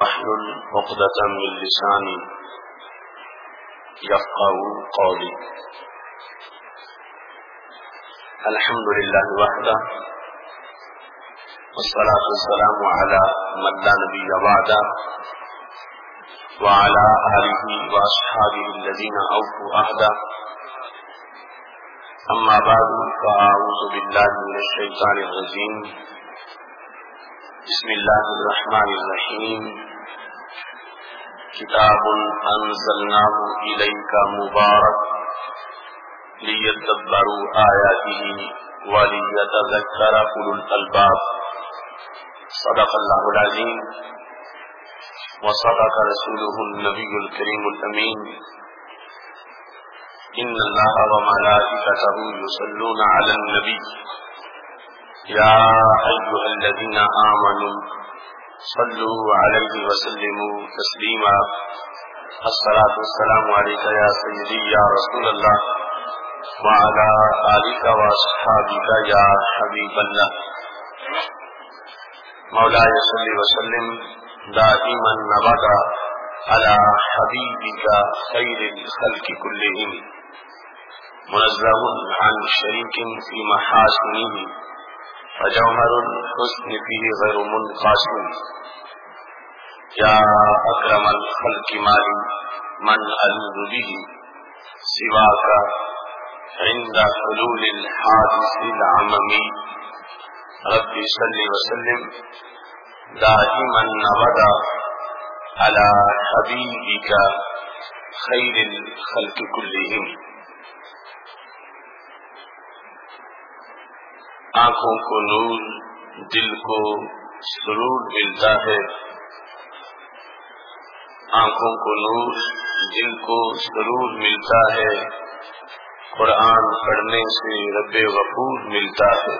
واحلل عقدة من لساني يفقهوا قولي. الحمد لله وحده والصلاة والسلام على من لا نبي بعده وعلى آله وأصحابه الذين أوفوا عهده. أما بعد فأعوذ بالله من الشيطان الرجيم. بسم الله الرحمن الرحيم. كتاب أنزلناه إليك مبارك ليدبروا آياته وليتذكر أولو الألباب. صدق الله العظيم وصدق رسوله النبي الكريم الأمين. إن الله وملائكته يصلون على النبي يا أيها الذين آمنوا صلوا عليه وسلموا تسليما. الصلاة والسلام عليك يا سيدي يا رسول الله وعلى آلك وأصحابك يا حبيب الله. مولاي صل وسلم دائما أبدا على حبيبك خير الخلق كلهم منزه عن شريك في محاسنه فجوهر الحسن فيه غير منقسم. يا أكرم الخلق مالي من ألوذ به سواك عند حلول الحادث العممي. رب صل وسلم دائما أبدا على حبيبك خير الخلق كلهم. آنکھوں کو نور دل کو سرور ملتا ہے. آنکھوں کو نور دل کو سرور ملتا ہے. قرآن پڑھنے سے رب غفور ملتا ہے.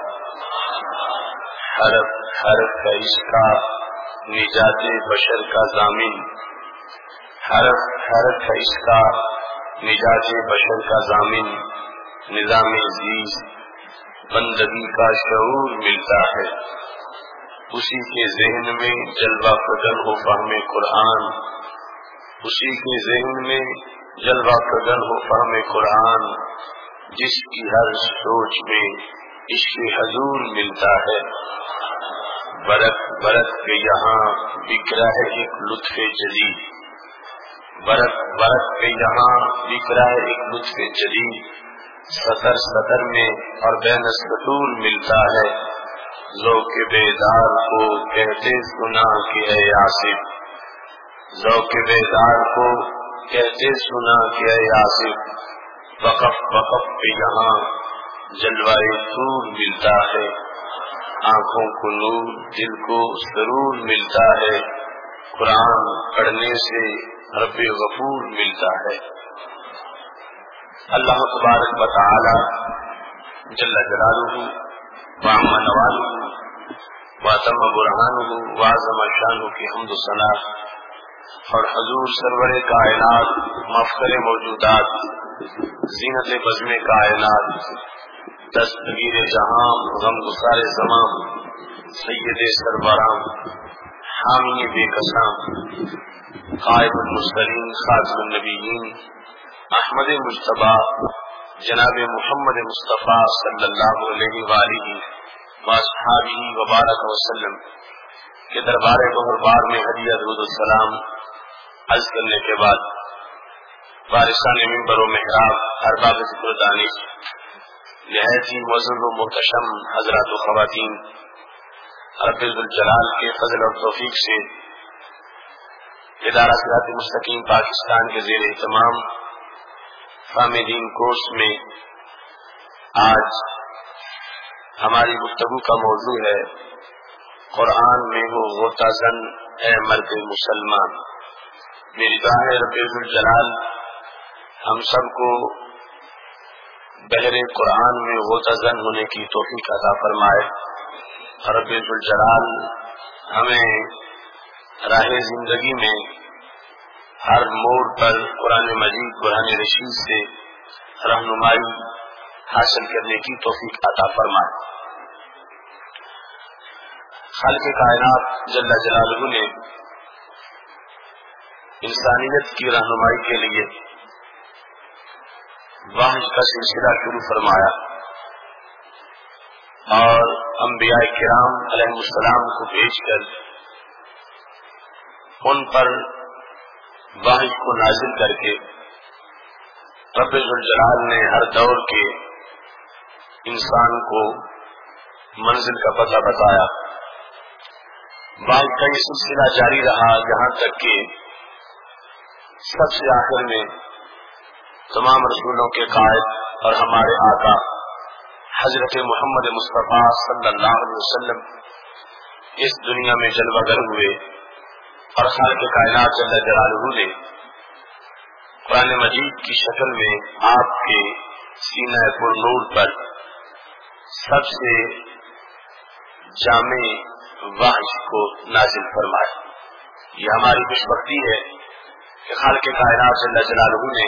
حرف حرف کا عشق نجات بشر کا ضامن. حرف حرف کا عشق نجات بشر کا ضامن. نظام زیست بندگی کا شعور ملتا ہے. اسی کے ذہن میں جلوہ فگن ہو فہم قرآن. اسی کے ذہن میں جلوہ فگن ہو فہم قرآن. جس کی ہر سوچ میں عشق حضور ملتا ہے. برق برق کے یہاں بکھرا ہے ایک لطف جدید. برق برق کے یہاں بکھرا ہے ایک لطف جدید. سطر سطر میں اور بین السطور ملتا ہے. ذوق بیدار کو کہتے سنا کہ اے آصف. ذوق بیدار کو کہتے سنا کہ اے آصف. وقف وقف پہ یہاں جلوہ سور ملتا ہے. آنکھوں کو نور دل کو سرور ملتا ہے. قرآن پڑھنے سے رب غفور ملتا ہے. اللہ تبارک و تعالی جل جلالہ وعم نوالہ واتم برہانہ وعظم شانہ کی حمد و ثنا اور حضور سرور کائنات مفخر موجودات زینت بزم کائنات دستگیر جہاں غم گسار زمان سید سربرام حامی بے قسام قائد المرسلین خاتم النبیین احمد مجتبی جناب محمد مصطفیٰ صلی اللہ علیہ وآلہ واصحابہ وبارک وسلم کے دربار بہربار میں ہدیہ درود السلام عرض کرنے کے بعد وارثان منبر و محراب ارباب ذکر و دانش نہایت ہی معزز و محتشم حضرات و خواتین، رب ذوالجلال کے فضل اور توفیق سے ادارہ صراط مستقیم پاکستان کے زیر اہتمام فہم دین کورس میں آج ہماری گفتگو کا موضوع ہے قرآن میں ہو غوطہ زن اے مرد مسلمان. میری دعا ہے رب ذوالجلال ہم سب کو بحر قرآن میں غوطہ زن ہونے کی توفیق عطا فرمائے. رب ذوالجلال ہمیں راہ زندگی میں ہر موڑ پر قرآن مجید قرآن رشید سے رہنمائی حاصل کرنے کی توفیق عطا فرمائے. خالق کائنات جل جلالہ نے انسانیت کی رہنمائی کے لیے وحی کا سلسلہ شروع فرمایا اور انبیاء کرام علیہ السلام کو بھیج کر ان پر وحی کو نازل کر کے رب ذوالجلال نے ہر دور کے انسان کو منزل کا پتہ بتایا. وحی کا یہ سلسلہ جاری رہا یہاں تک کہ سب سے آخر میں تمام رسولوں کے قائد اور ہمارے آقا حضرت محمد مصطفیٰ صلی اللہ علیہ وسلم اس دنیا میں جلوہ گر ہوئے اور خالق کائنات جل جلالہ نے قرآن مجید کی شکل میں آپ کے سینہ پر نور پر سب سے جامع وحی کو نازل فرمایا. یہ ہماری خوش بختی ہے کہ خالق کائنات جل جلالہ نے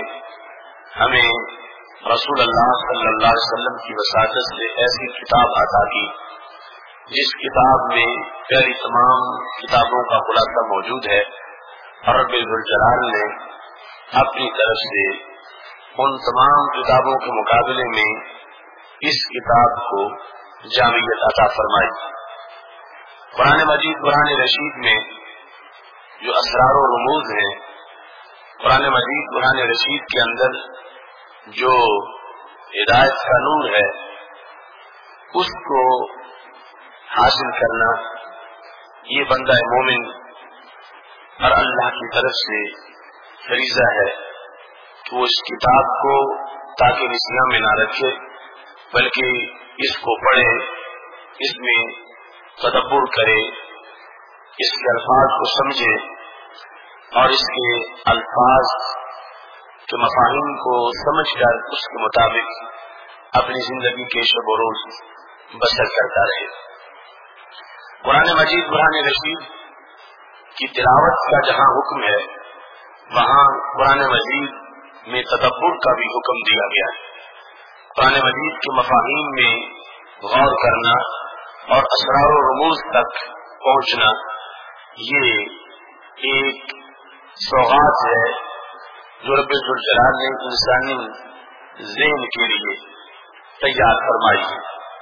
ہمیں رسول اللہ صلی اللہ علیہ وسلم کی وساطت سے ایسی کتاب عطا کی جس کتاب میں پہلی تمام کتابوں کا خلاصہ موجود ہے اور رب ذوالجلال نے اپنی طرف سے ان تمام کتابوں کے مقابلے میں اس کتاب کو جامعیت عطا فرمائی. قرآن مجید قرآن رشید میں جو اسرار و رموز ہیں، قرآن مجید قرآن رشید کے اندر جو ہدایت کا نور ہے اس کو حاصل کرنا یہ بندہ مومن اور اللہ کی طرف سے فریضہ ہے کہ وہ اس کتاب کو تاکہ نسیاں میں نہ رکھے بلکہ اس کو پڑھے، اس میں تدبر کرے، اس کے الفاظ کو سمجھے اور اس کے الفاظ کے مفاہیم کو سمجھ کر اس کے مطابق اپنی زندگی کے شب و روز بسر کرتا رہے. قرآن مجید قرآن رشید کی تلاوت کا جہاں حکم ہے وہاں قرآن مجید میں تدبر کا بھی حکم دیا گیا ہے. قرآن مجید کے مفاہیم میں غور کرنا اور اسرار و رموز تک پہنچنا یہ ایک سوغات ہے جو رب ذوالجلال نے انسانی ذہن کے لیے تیار فرمائی ہے.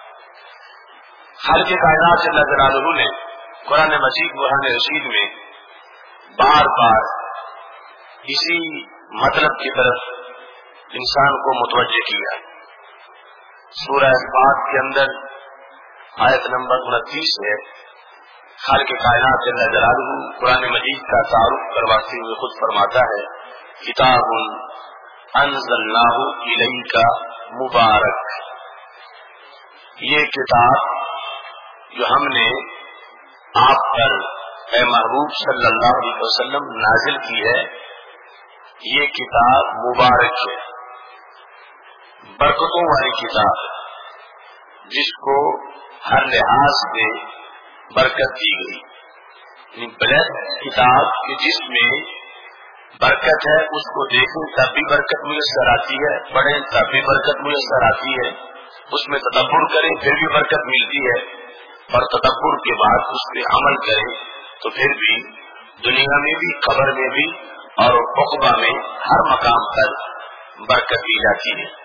خالق کائنات جل جلالہ نے قرآن مجید قرآن رشید میں بار بار اسی مطلب کی طرف انسان کو متوجہ کیا. سورہ صاد کے اندر آیت نمبر 29 ہے. خالق کائنات جل جلالہ قرآن مجید کا تعارف کرواتے ہوئے خود فرماتا ہے کتاب انزلناہ الیک مبارک، یہ کتاب جو ہم نے آپ پر اے محبوب صلی اللہ علیہ وسلم نازل کی ہے یہ کتاب مبارک ہے، برکتوں والی کتاب جس کو ہر لحاظ سے برکت دی گئی. بلد کتاب کہ جس میں برکت ہے اس کو دیکھیں تب بھی برکت میسر آتی ہے، پڑھیں تب بھی برکت میسر آتی ہے، اس میں تدبر کریں پھر بھی برکت ملتی ہے اور تدبر کے بعد اس پہ عمل کریں تو پھر بھی دنیا میں بھی قبر میں بھی اور عقبہ میں ہر مقام پر برکت دی جاتی ہے.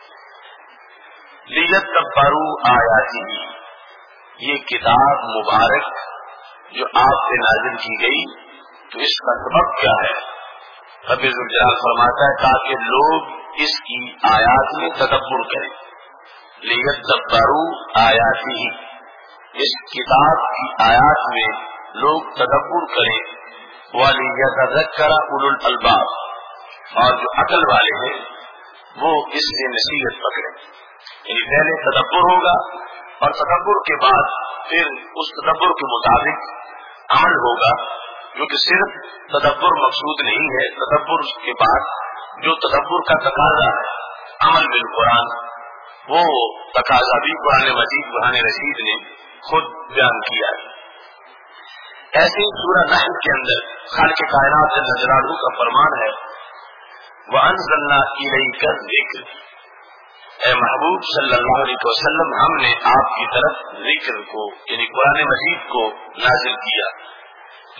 لیتدبروا آیاتہ، یہ کتاب مبارک جو آپ سے نازل کی گئی تو اس کا سبب کیا ہے؟ رب ذوالجلال فرماتا ہے تاکہ لوگ اس کی آیات میں تدبر کریں. لیتدبروا آیاتہ، اس کتاب کی آیات میں لوگ تدبر کریں. وَلِيَتَذَكَّرَ أُولُو الْأَلْبَابِ، اور جو عقل والے ہیں وہ اس سے نصیحت پکڑیں. یعنی پہلے تدبر ہوگا اور تدبر کے بعد پھر اس تدبر کے مطابق عمل ہوگا، کیونکہ صرف تدبر مقصود نہیں ہے، تدبر کے بعد جو تدبر کا تقاضا ہے عمل بالقرآن وہ تقاضا بھی قرآن مجید قرآن رشید نے خود بیان کیا ہے. ایسے سورہ نحل کے اندر خالق کائنات جل جلالہ کا فرمان ہے وَأَنزَلْنَا إِلَيْكَ الذِّكْرَ، اے محبوب صلی اللہ علیہ وسلم ہم نے آپ کی طرف ذکر کو یعنی قرآن مجید کو نازل کیا.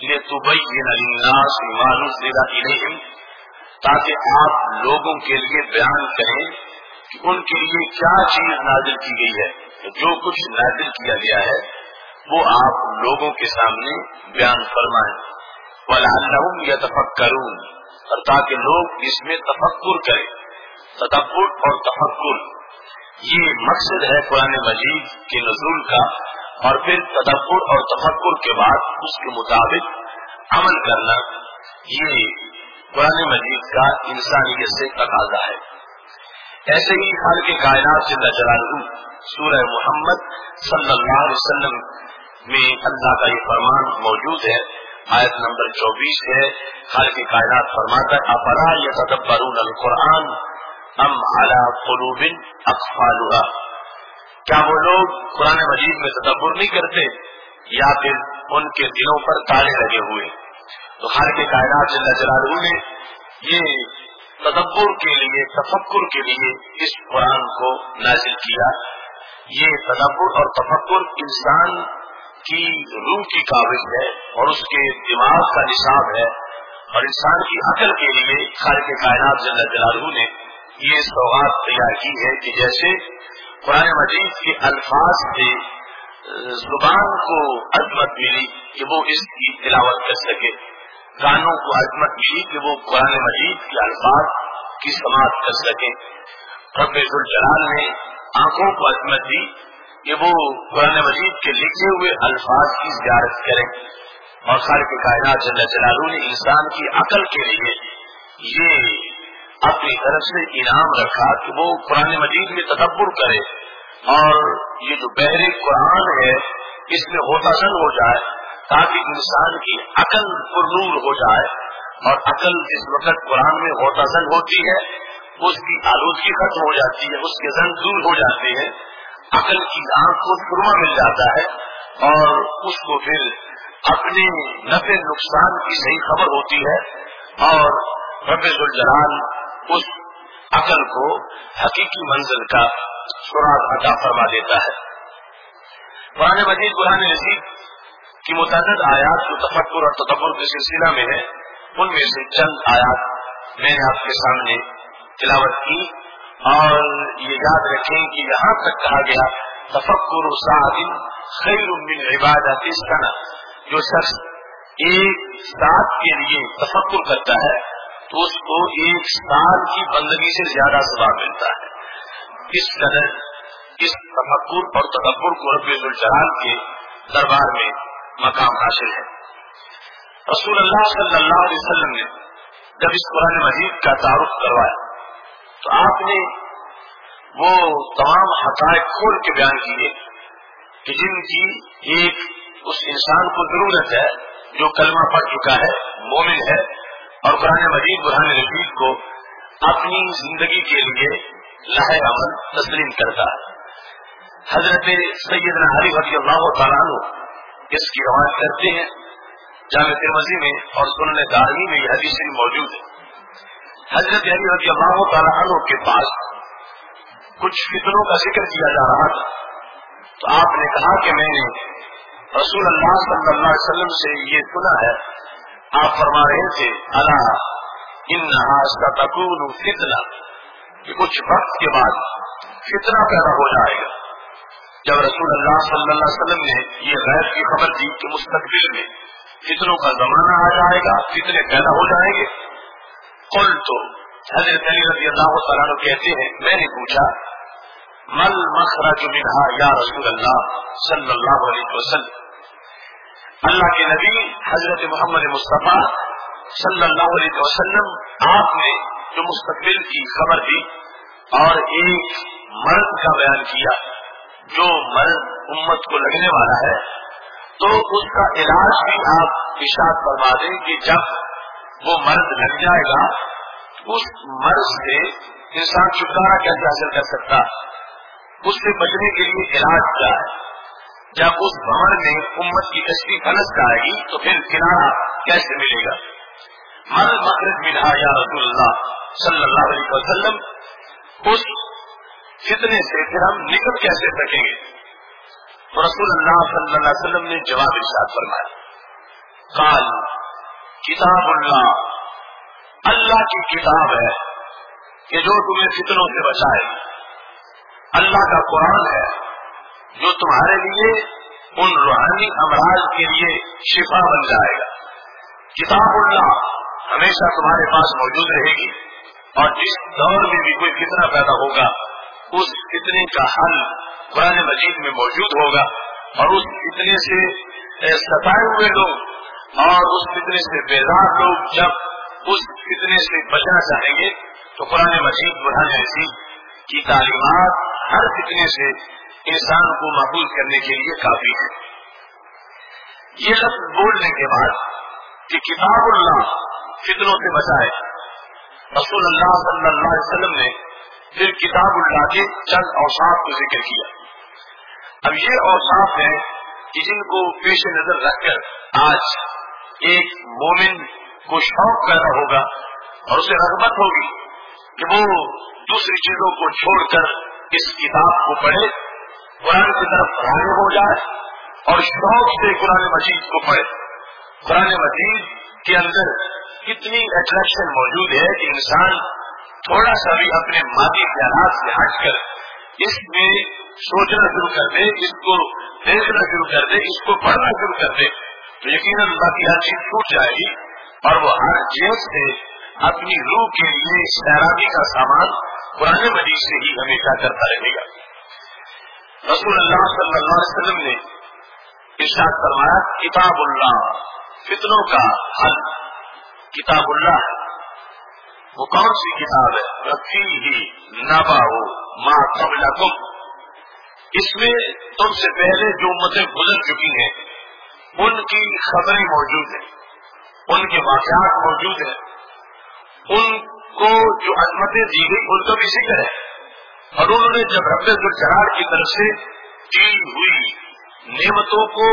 لِتُبَيِّنَ لِلنَّاسِ مَا نُزِّلَ إِلَيْهِمْ، تاکہ آپ لوگوں کے لیے بیان کریں کہ ان کے لیے کیا چیز نازل کی گئی ہے، جو کچھ نازل کیا گیا ہے وہ آپ لوگوں کے سامنے بیان فرمائیں. وَلَعَلَّهُمْ يَتَفَكَّرُونَ، اور تاکہ لوگ اس میں تفکر کریں. تدبر اور تفکر یہ مقصد ہے قرآن مجید کے نزول کا، اور پھر تدبر اور تفکر کے بعد اس کے مطابق عمل کرنا، یہ قرآن مجید کا انسانیت سے تقاضا ہے. ایسے ہی خالق کائنات جل جلالہ سورہ محمد صلی اللہ علیہ وسلم میں اللہ کا یہ فرمان موجود ہے. آیت نمبر 24 ہے. خالق کائنات فرماتا ہے افلا یتدبرون القرآن ام علی قلوب اقفالها، کیا وہ لوگ قرآن مجید میں تدبر نہیں کرتے یا پھر ان کے دلوں پر تالے لگے ہوئے. تو خالق کائنات جل جلالہ نے یہ تدبر کے لیے، تفکر کے لیے اس قرآن کو نازل کیا. یہ تدبر اور تفکر انسان کی روح کی کاوش ہے اور اس کے دماغ کا نصاب ہے، اور انسان کی عقل کے لیے خالق کائنات جل جلالہ نے یہ سوغات تیار کی ہے کہ جیسے قرآن مجید کے الفاظ سے زبان کو عظمت ملی کہ وہ اس کی تلاوت کر سکے، کانوں کو عظمت ملی کہ وہ قرآن مجید کے الفاظ کی سماعت کر سکے. رب ذوالجلال نے آنکھوں کو عظمت دی کہ وہ قرآن مجید کے لکھے ہوئے الفاظ کی زیارت کریں، اور خالق کائنات جل جلالہ نے انسان کی عقل کے لیے یہ اپنی طرف سے انعام رکھا کہ وہ قرآن مجید میں تدبر کرے، اور یہ جو بحر قرآن ہے اس میں غوطہ ہو جائے تاکہ انسان کی عقل پر نور ہو جائے. اور عقل جس وقت قرآن میں غوطہ ہوتی ہے اس کی آلودگی ختم ہو جاتی ہے، اس کے زنگ دور ہو جاتے ہیں، عقل کی آنکھ کو سرما مل جاتا ہے، اور اس کو پھر اپنے نفع نقصان کی صحیح خبر ہوتی ہے، اور رب ذوالجلال اس عقل کو حقیقی منزل کا سراغ عطا فرما دیتا ہے. قرآن مجید قرآن عزیز کی متعدد آیات جو تفکر اور تدبر کے سلسلہ میں ہے، ان میں سے چند آیات میں نے آپ کے سامنے تلاوت کی. اور یہ یاد رکھیں کہ یہاں تک کہا گیا تفکر ساعۃ خیر من عبادۃ سنہ، جو شخص ایک ساتھ کے لیے تفکر کرتا ہے تو اس کو ایک سال کی بندگی سے زیادہ ثواب ملتا ہے. اس قدر اس تفکر اور تدبر کو رب ذوالجلال کے دربار میں مقام حاصل ہے. رسول اللہ صلی اللہ علیہ وسلم نے جب اس قرآن مجید کا تعارف کروایا تو آپ نے وہ تمام حقائق کھول کے بیان کیے کہ جن کی ایک اس انسان کو ضرورت ہے جو کلمہ پڑھ چکا ہے، مومن ہے، اور قرآن مجید برہان رشید کو اپنی زندگی کے لیے لہے عمل تسلیم کرتا ہے. حضرت سیدنا علی رضی اللہ تعالیٰ عنہ اس کی روایت کرتے ہیں. جامع ترمذی میں اور سنن دارمی میں یہ حدیث موجود ہے. حضرت علی رضی اللہ تعالیٰ عنہ کے پاس کچھ فتنوں کا ذکر کیا جا رہا تھا، تو آپ نے کہا کہ میں نے رسول اللہ صلی اللہ علیہ وسلم سے یہ سنا ہے، آپ فرما رہے تھے الا انہا ستکون فتنہ، کہ کچھ وقت کے بعد فتنہ پیدا ہو جائے گا. جب رسول اللہ صلی اللہ علیہ وسلم نے یہ غیب کی خبر دی کہ مستقبل میں فتنوں کا زمانہ آ جائے گا، فتنے پیدا ہو جائیں گے، قلت، حضرت علی رضی اللہ تعالیٰ عنہ کہتے ہیں میں نے پوچھا مل مخرج منہا یا رسول اللہ صلی اللہ علیہ وسلم، اللہ کے نبی حضرت محمد مصطفیٰ صلی اللہ علیہ وسلم آپ نے جو مستقبل کی خبر دی اور ایک مرض کا بیان کیا جو مرض امت کو لگنے والا ہے، تو اس کا علاج بھی آپ ارشاد فرما دیں کہ جب وہ مرض لگ جائے گا اس مرض سے انسان چھٹکارا کیسے حاصل کر سکتا، اس سے بچنے کے لیے علاج کیا ہے. جب اس بھمر میں امت کی کشتی پھنس جائے گی تو پھر کنارہ کیسے ملے گا. مل مخرج منہا یا رسول اللہ صلی اللہ علیہ وسلم، اس فتنے سے پھر ہم نکل کیسے سکیں گے. تو رسول اللہ صلی اللہ علیہ وسلم نے جواب ارشاد فرمایا قال کتاب اللہ، اللہ کی کتاب ہے کہ جو تمہیں فتنوں سے بچائے، اللہ کا قرآن ہے جو تمہارے لیے ان روحانی امراض کے لیے شفا بن جائے گا۔ کتاب اللہ ہمیشہ تمہارے پاس موجود رہے گی، اور جس دور میں بھی کوئی فتنہ پیدا ہوگا اس فتنے کا حل قرآن مجید میں موجود ہوگا، اور اس فتنے سے ستائے ہوئے لوگ اور اس فتنے سے بیزار لوگ جب اس فتنے سے بچنا چاہیں گے تو قرآن مجید برہان عظیم کی تعلیمات ہر فتنے سے انسان کو محفوظ کرنے کے لیے کافی ہے۔ یہ لفظ بولنے کے بعد کہ کتاب اللہ فتنوں سے بچائے، رسول اللہ صلی اللہ علیہ وسلم نے پھر کتاب اللہ کے چند اوصاف کو ذکر کیا۔ اب یہ اوصاف ہیں کہ جن کو پیش نظر رکھ کر آج ایک مومن کو شوق پیدا ہوگا اور اسے رغبت ہوگی کہ وہ دوسری چیزوں کو چھوڑ کر اس کتاب کو پڑھے، قرآن کی طرف راغب ہو جائے اور شوق سے قرآن مجید کو پڑھے۔ قرآن مجید کے اندر کتنی اٹریکشن موجود ہے کہ انسان تھوڑا سا بھی اپنے مادی خیالات سے ہٹ کر اس میں سوچنا شروع کر دے، اس کو دیکھنا شروع کر دے، اس کو پڑھنا شروع کر دے تو یقیناً باقی ہر چیز چھوٹ جائے گی، اور وہ ہر چیز سے اپنی روح کے لیے سیرابی کا سامان قرآن مجید سے ہی ہمیشہ کرتا رہے گا۔ رسول اللہ صلی اللہ علیہ وسلم نے ارشاد فرمایا کتاب اللہ، فتنوں کا حل کتاب اللہ ہے۔ وہ کون سی کتاب ہے؟ فِيهِ نَبَأُ مَا قَبْلَكُمْ، اس میں تم سے پہلے جو امتیں گزر چکی ہیں ان کی خبریں موجود ہیں، ان کے واقعات موجود ہیں، ان کو جو عظمتیں دی گئی ان کا بھی ذکر ہے، اور انہوں نے جب رب ذوالجلال کی طرف سے دی ہوئی نعمتوں کو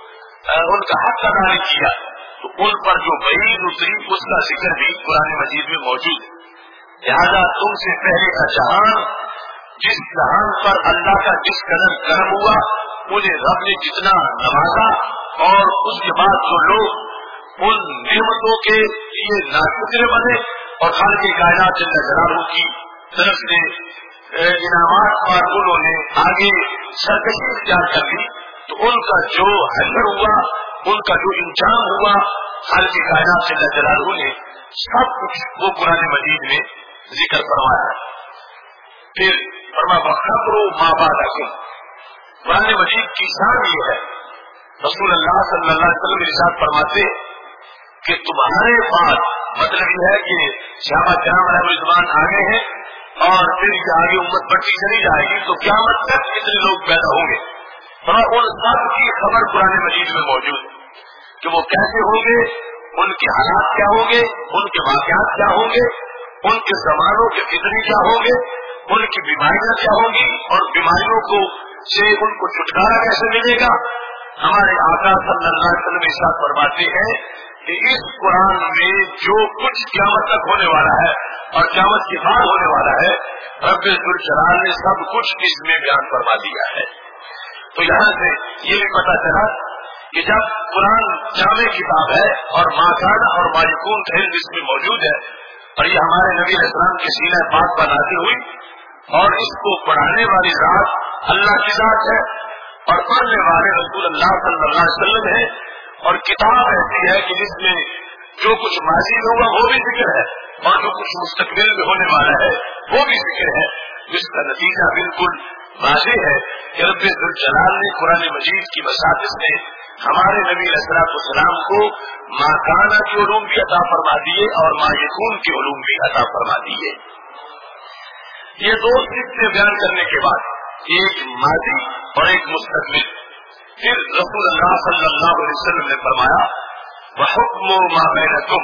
ان کا حق ادا نہیں کیا تو ان پر جو وعید اتری اس کا ذکر بھی قرآن مجید میں موجود ہے۔ لہذا تم سے پہلے کا جہان، جس جہان پر اللہ کا جس قدر کرم ہوا، انہیں رب نے جتنا نوازا، اور اس کے بعد جو لوگ ان نعمتوں کے لیے ناشکر بنے اور خالق کائنات جل جلالہ کی طرف سے انعامات پر انہوں نے آگے سرکشی اختیار کر لی تو ان کا جو حشر ہوا، ان کا جو انجام ہوا، خالق کائنات جل جلالہ نے سب کچھ وہ قرآن مجید میں ذکر فرمایا ہے۔ پھر فرمایا خبرو ماں بعدکم، قرآن مجید کی شان یہ ہے، رسول اللہ صلی اللہ علیہ وسلم ارشاد فرماتے کہ تمہارے بعد، مطلب یہ ہے کہ صحابہ کرام علیہ رضوان آگے ہیں اور پھر آگے امت بڑھتی چلی جائے گی تو قیامت تک اتنے لوگ پیدا ہوں گے، اور ان سب کی خبر قرآن مجید میں موجود ہے کہ وہ کیسے ہوں گے، ان کے حالات کیا ہوں گے، ان کے واقعات کیا ہوں گے، ان کے زمانوں کے فتنے کیا ہوں گے، ان کی بیماریاں کیا ہوں گی، اور بیماریوں کو سے ان کو چھٹکارا کیسے ملے گا۔ ہمارے آقا صلی اللہ علیہ وسلم ارشاد فرماتے ہیں کہ اس قرآن میں جو کچھ قیامت تک ہونے والا ہے اور قیامت کے بعد ہونے والا ہے، رب ذوالجلال نے سب کچھ اس میں بیان فرما دیا ہے۔ تو یہاں سے یہ بھی پتا چلا کہ جب قرآن جامع کتاب ہے اور ما کان اور ما یکون کا علم اس میں موجود ہے، اور یہ ہمارے نبی علیہ السلام کے سینہ پاک پر نازل ہوئی، اور اس کو پڑھانے والی ذات اللہ کی ذات ہے اور پڑھنے والے رسول اللہ صلی اللہ علیہ وسلم ہے، اور کتاب ایسی ہے کہ جس میں جو کچھ ماضی میں ہوا وہ بھی ذکر ہے اور جو کچھ مستقبل میں ہونے والا ہے وہ بھی ذکر ہے، جس کا نتیجہ بالکل واضح ہے کہ رب ذوالجلال نے قرآن مجید کی بساطت میں ہمارے نبی علیہ السلام کو ما کانا کے علوم بھی عطا فرما دیے اور ما یکون کے علوم بھی عطا فرما دیے۔ یہ دو صفتیں بیان کرنے کے بعد ایک ماضی اور ایک مستقبل، پھر رسول اللہ صلی اللہ علیہ وسلم نے فرمایا وَحُکْمُ مَا بَيْنَكُمْ،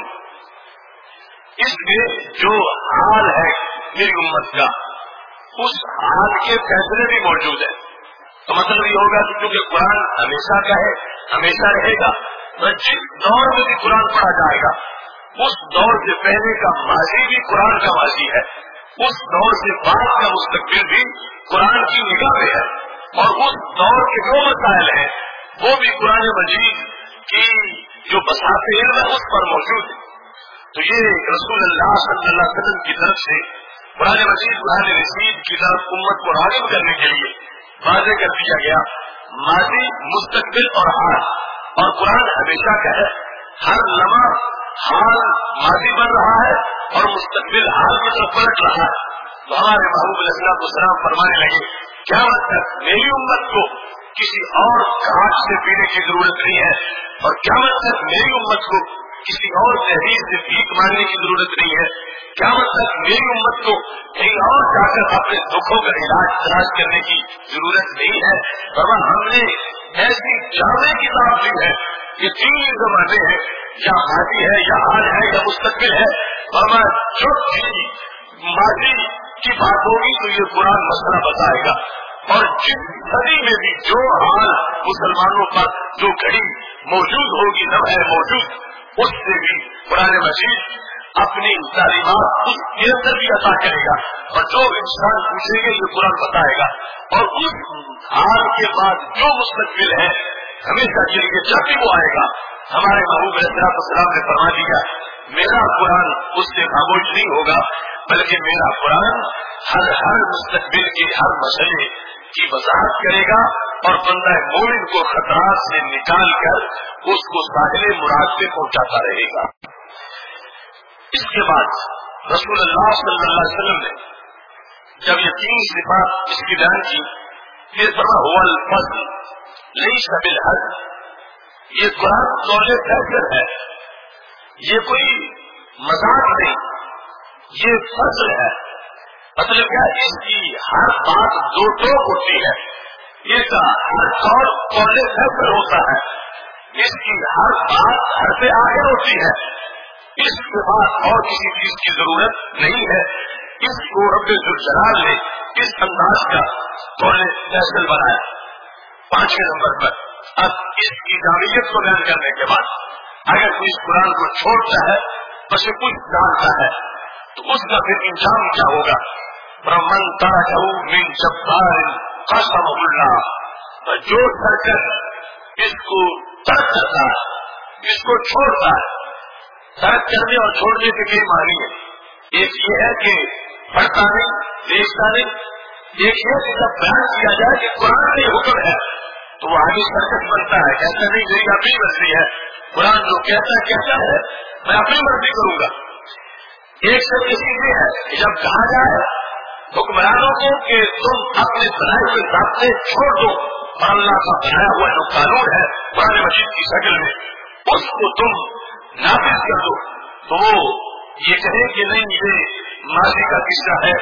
اس میں جو حال ہے میری امت کا اس حال کے فیصلے بھی موجود ہیں۔ تو مطلب یہ ہوگا کہ کیونکہ قرآن ہمیشہ کا ہے، ہمیشہ رہے گا، تو جس دور میں بھی قرآن پڑھا جائے گا اس دور سے پہلے کا ماضی بھی قرآن کا ماضی ہے، اس دور سے بعد کا مستقبل بھی قرآن کی نگاہ میں ہے، اور اس دور کے جو مسائل ہیں وہ بھی قرآن مجید کی جو بساط علم ہے اس پر موجود ہے. تو یہ رسول اللہ صلی اللہ علیہ وسلم کی طرف سے قرآن مجید قرآن رشید کی طرف امت کو راغب کرنے کے لیے واضح کر دیا گیا ماضی مستقبل اور حال. اور قرآن ہمیشہ کا ہے ہر لمحہ حال ماضی بن رہا ہے اور مستقبل حال کی طرف پلٹ رہا ہے. تو ہمارے محبوب علیہ السلام فرمانے لگے کیا مطلب میری امت کو کسی اور کاٹ سے پینے کی ضرورت نہیں ہے اور کیا مطلب میری امت کو کسی اور تحریر سے بھیک مانگنے کی ضرورت نہیں ہے. کیا مطلب میری امت کو کہیں اور جا کر اپنے دکھوں کا علاج تلاش کرنے کی ضرورت نہیں ہے. اور ہم نے ایسی جامع کتاب دی ہے کہ تین زمانے ہیں یا ماضی ہے یا حال ہے یا مستقبل ہے. اور جو ماضی کی بات ہوگی تو یہ قرآن مسئلہ بتائے گا اور جس صدی میں بھی جو حال مسلمانوں پر جو گھڑی موجود ہوگی نہ ہے موجود اس سے بھی قرآن مجید اپنی تعلیمات اس کے اندر بھی عطا کرے گا اور جو انسان پوچھے گا یہ قرآن بتائے گا. اور اس حال کے بعد جو مستقبل ہے ہمیشہ کے لیے جب بھی وہ آئے گا ہمارے محبوب علیہ السلام نے فرما دیا میرا قرآن اس سے خاموش نہیں ہوگا بلکہ میرا قرآن ہر مستقبل کے ہر مسئلے کی وضاحت کرے گا اور بندہ مومن کو خطرات سے نکال کر اس کو ساحل مراد پہ پہنچاتا رہے گا. اس کے بعد رسول اللہ صلی اللہ علیہ وسلم نے جب یہ تین صفات اس کی بیان کی پھر فرما هو الفضل لیس بالحد. یہ قرآن قول فیصل ہے یہ کوئی مذاق نہیں یہ فضل ہے. مطلب کیا اس کی ہر بات دو ٹوک ہوتی ہے اس کا ہر قول قول فیصل ہوتا ہے اس کی ہر بات ہر سے آخر ہوتی ہے اس کے بعد اور کسی چیز کی ضرورت نہیں ہے. اس کو رب ذوالجلال نے اس انداز کا قول فیصل بنایا. 5ویں نمبر پر اب اس کی جامعیت کو بیان کرنے کے بعد اگر کوئی اس قرآن کو چھوڑتا ہے بس کچھ جانتا ہے تو اس کا پھر انجام کیا ہوگا. من ترکہ من جبار قسمہ اللہ جو سرکش اس کو ترک کرتا ہے اس کو چھوڑتا ہے. ترک کرنے اور چھوڑنے کے کئی معنی ہے. ایک یہ ہے کہ پڑھتا نہیں دیکھتا نہیں. ایک یہ کہ جب بیان کیا جائے کہ قرآن میں حکم ہے تو وہ آگے سرکش بنتا ہے کہتا نہیں میری اپنی مرضی ہے قرآن جو کہتا ہے میں اپنی مرضی کروں گا. ایک سب یہ چیز یہ ہے کہ جب کہا جائے حکمرانوں کو کہ تم اپنے بنائے ہوئے ضابطے چھوڑ دو اور اللہ کا بنایا ہوا جو قانون ہے قرآن مجید کی شکل میں اس کو تم نافذ کر دو تو وہ یہ کہے کہ نہیں یہ ماضی کا قصہ ہے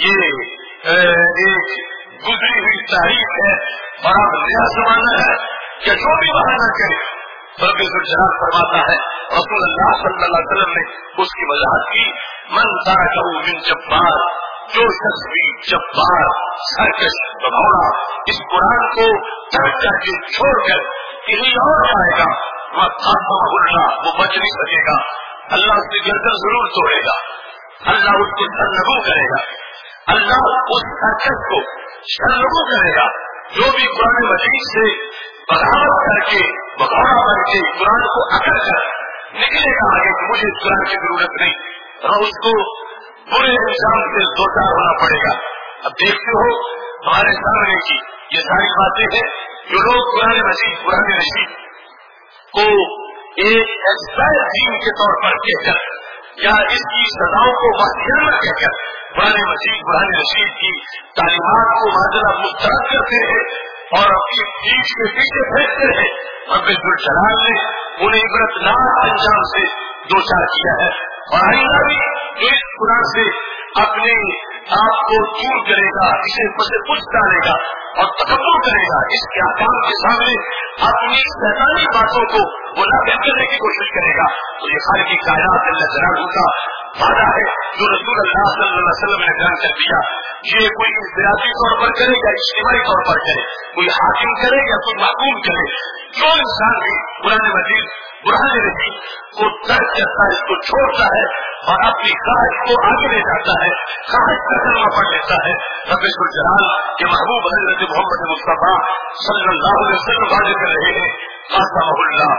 یہ ایک گزری ہوئی تاریخ ہے اور اب نیا زمانہ ہے کہ جو بھی بہانہ کرے رب ذوالجلال فرماتا ہے رسول اللہ صلی اللہ علیہ وسلم نے اس کی وضاحت کی من ترکہ من جبار جو شخص بھی جبار سرکش بھگوڑا اس قرآن کو ترک کر کے چھوڑ کر کہیں اور جائے گا وہ قسمہ اللہ وہ بچ نہیں سکے گا. اللہ اس کی گردن ضرور توڑے گا اللہ اس کو سرنگو کرے گا اللہ اس سرکش کو سرنگو کرے گا. جو بھی قرآن مجید سے بغاوت کر کے بغاوت بن کے قرآن کو اکڑ کر نکلے گا آگے کہ مجھے اس قرآن کی ضرورت نہیں اور اس کو برے انسان سے دو چار ہونا پڑے گا. اب دیکھتے ہو ہمارے سامنے کی یہ ساری باتیں ہیں جو لوگ قرآن مجید قرآن رشید کو ایک ایکسپائر دین کے طور پر کہہ کر یا اس کی سزاؤں کو واقعہ کہہ کر قرآن مجید قرآن رشید کی تعلیمات کو معذرہ مسترد کرتے ہیں اور اپنی چیز کے پیچھے پھینکتے ہیں. رب ذوالجلال نے انہیں عبرتناک انجام سے دو چار کیا ہے اور آئندہ بھی جو اس قرآن سے اپنے آپ کو دور کرے گا اسے پس پوچھ ڈالے گا اور تکبر کرے گا اس کے احکام کے سامنے اپنی شیطانی باتوں کو وہ نافذ کرنے کی کوشش کرے گا تو یہ خالق کائنات اللہ جلالہ کا وعدہ ہے جو رسول اللہ صلی اللہ علیہ وسلم نے بیان کر دیا. یہ کوئی انفرادی طور پر کرے یا اجتماعی طور پر کرے کوئی حاکم کرے یا کوئی محکوم کرے جو انسان بھی قرآن مجید قرآن رشید کو ترک کرتا ہے اس کو چھوڑتا ہے اور اپنی خواہش کو آگے لے جاتا ہے خواہش کا کلمہ پڑھ لیتا ہے رب ذوالجلال کے محبوب حضرت محمد مصطفیٰ صلی اللہ علیہ وسلم واضح کر رہے ہیں قسمہ اللہ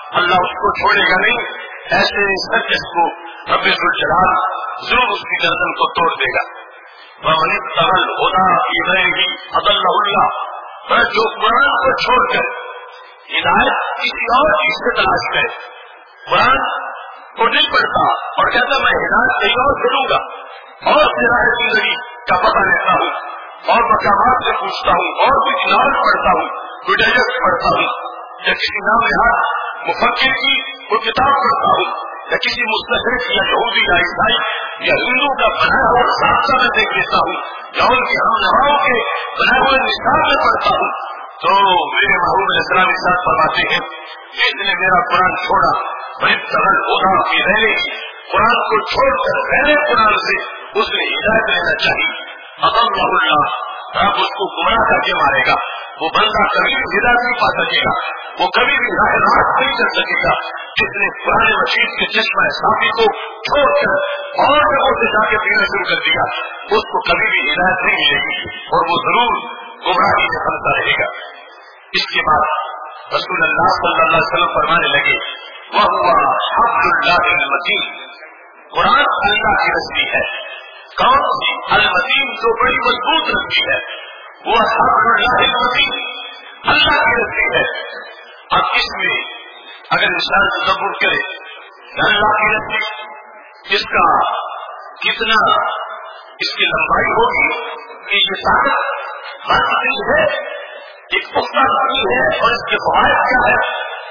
اللہ اس کو چھوڑے گا نہیں. ایسے سچ کو رب ذوالجلال ضرور اس کی گردن کو توڑ دے گا. وَمَنِ ابْتَغَى الْهُدَىٰ فِي غَيْرِهِ أَضَلَّهُ اللَّهُ. پر جو قرآن کو چھوڑ کر ہدایت کسی اور چیز سے تلاش کرے, قرآن کو نہیں پڑھتا اور کہتا میں ہدایت کہیں اور سے دوں گا اور تیرا زندگی کا پتہ لیتا ہوں اور مقامات سے پوچھتا ہوں اور کچھ ناول پڑھتا ہوں, کوئی ڈائجسٹ پڑھتا ہوں, یا کسی نام یاد مفکر کی کوئی کتاب پڑھتا ہوں, یا کسی مستشرق یا یہودی یا عیسائی یا ہندو کا بنایا ہوا ضابطہ میں دیکھ لیتا ہوں, یا ان کے ہم نواؤں کے بنائے ہوئے نصاب میں پڑھتا ہوں, تو میرے محبوب علیہ السلام کے ساتھ فرماتے ہیں جس نے میرا قرآن چھوڑا بڑی سغل ہوگا کی رہنے, قرآن کو چھوڑ کر رہنے قرآن سے اس نے ہدایت لینا چاہیے. اضلہ اللہ, آپ اس کو گمراہ کر کے مارے گا. وہ بندہ کبھی بھی ہدایت نہیں پا سکے گا, وہ کبھی بھی راہ راست نہیں کر سکے گا. جس نے قرآن مجید کے چشمہ صافی کو چھوڑ کر اور جگہوں سے جا کے پینا شروع کر دیا, اس کو کبھی بھی ہدایت نہیں ملے گی اور وہ ضرور گمراہی میں پھنستا رہے گا. اس کے بعد رسول اللہ صلی اللہ علیہ وسلم فرمانے لگے وَهُوَ حَبْلُ اللَّهِ الْمَتِينُ. قرآن اللہ کی رسی ہے. کون سی؟ المتین, جو بڑی مضبوط رسی ہے. وہ حبل اللہ المتین, اللہ کی رسی ہے. اب اس میں اگر انسان تصور کرے اللہ کی رسی اس کا کتنا اس کی لمبائی ہوگی کہ یہ طاقت بات نہیں ہے, ایک پختہ نہیں ہے, اور اس کے فوائد کیا ہے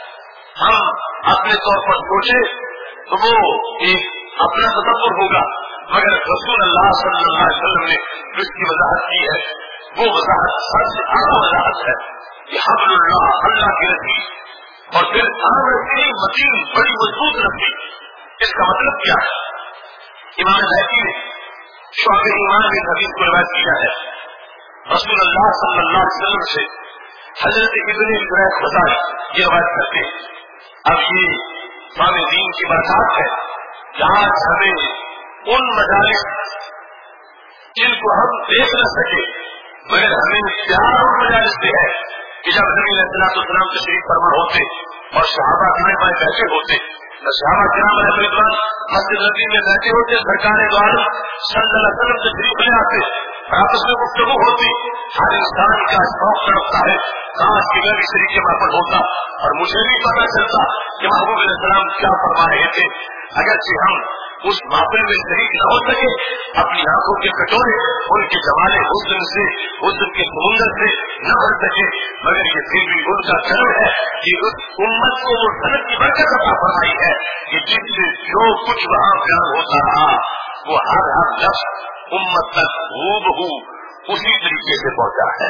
ہم اپنے طور پر سوچے تو وہ ایک اپنا تصور ہوگا, مگر رسول اللہ صلی اللہ علیہ وسلم نے اس کی وضاحت کی ہے وہ وضاحت سب سے اعلیٰ وضاحت ہے کہ حبل اللہ, اللہ کی رسی, اور پھر رسی متین, بڑی مضبوط رسی. اس کا مطلب کیا ہے؟ امام ذائقی نے شعب ایمان میں حدیث کو روایت کیا ہے رسول اللہ صلی اللہ علیہ وسلم سے حضرت ابن جریج خزاعی یہ روایت کرتے ہیں. اب یہ امام دین کی برکات ہے جہاں ہمیں ان مجالس جن کو ہم دیکھ نہ سکے مگر ہمیں پیار اور مجالس سے ہے کہ جب نبی علیہ السلام تشریف فرما ہوتے اور صحابہ کرام میں بیٹھے ہوتے, صحابہ کرام علیہ رضوان مسجد نبی میں بیٹھے ہوتے, سرکار دو عالم صلی اللہ علیہ وسلم تشریف لے آتے, آپس میں گفتگو ہوتی. ہر انسان کا شوق تڑپتا ہے کاش کہ میں بھی شریک محفل ہوتا اور مجھے بھی پتا چلتا کہ محبوب علیہ السلام کیا فرما رہے تھے. اگرچہ ہم اس محفل میں شریک نہ ہو سکے, اپنی آنکھوں کے کٹورے ان کے جمال حسن سے, حسن کے سمندر سے نہ بھر سکے, مگر یہ پھر بھی ان کا کرم ہے کہ اس امت کو وہ صنعت کی برکت عطا فرمائی ہے کہ جس سے جو کچھ وہاں بیان ہوتا رہا وہ ہر لفظ امت تک ہو اسی طریقے سے پہنچا ہے.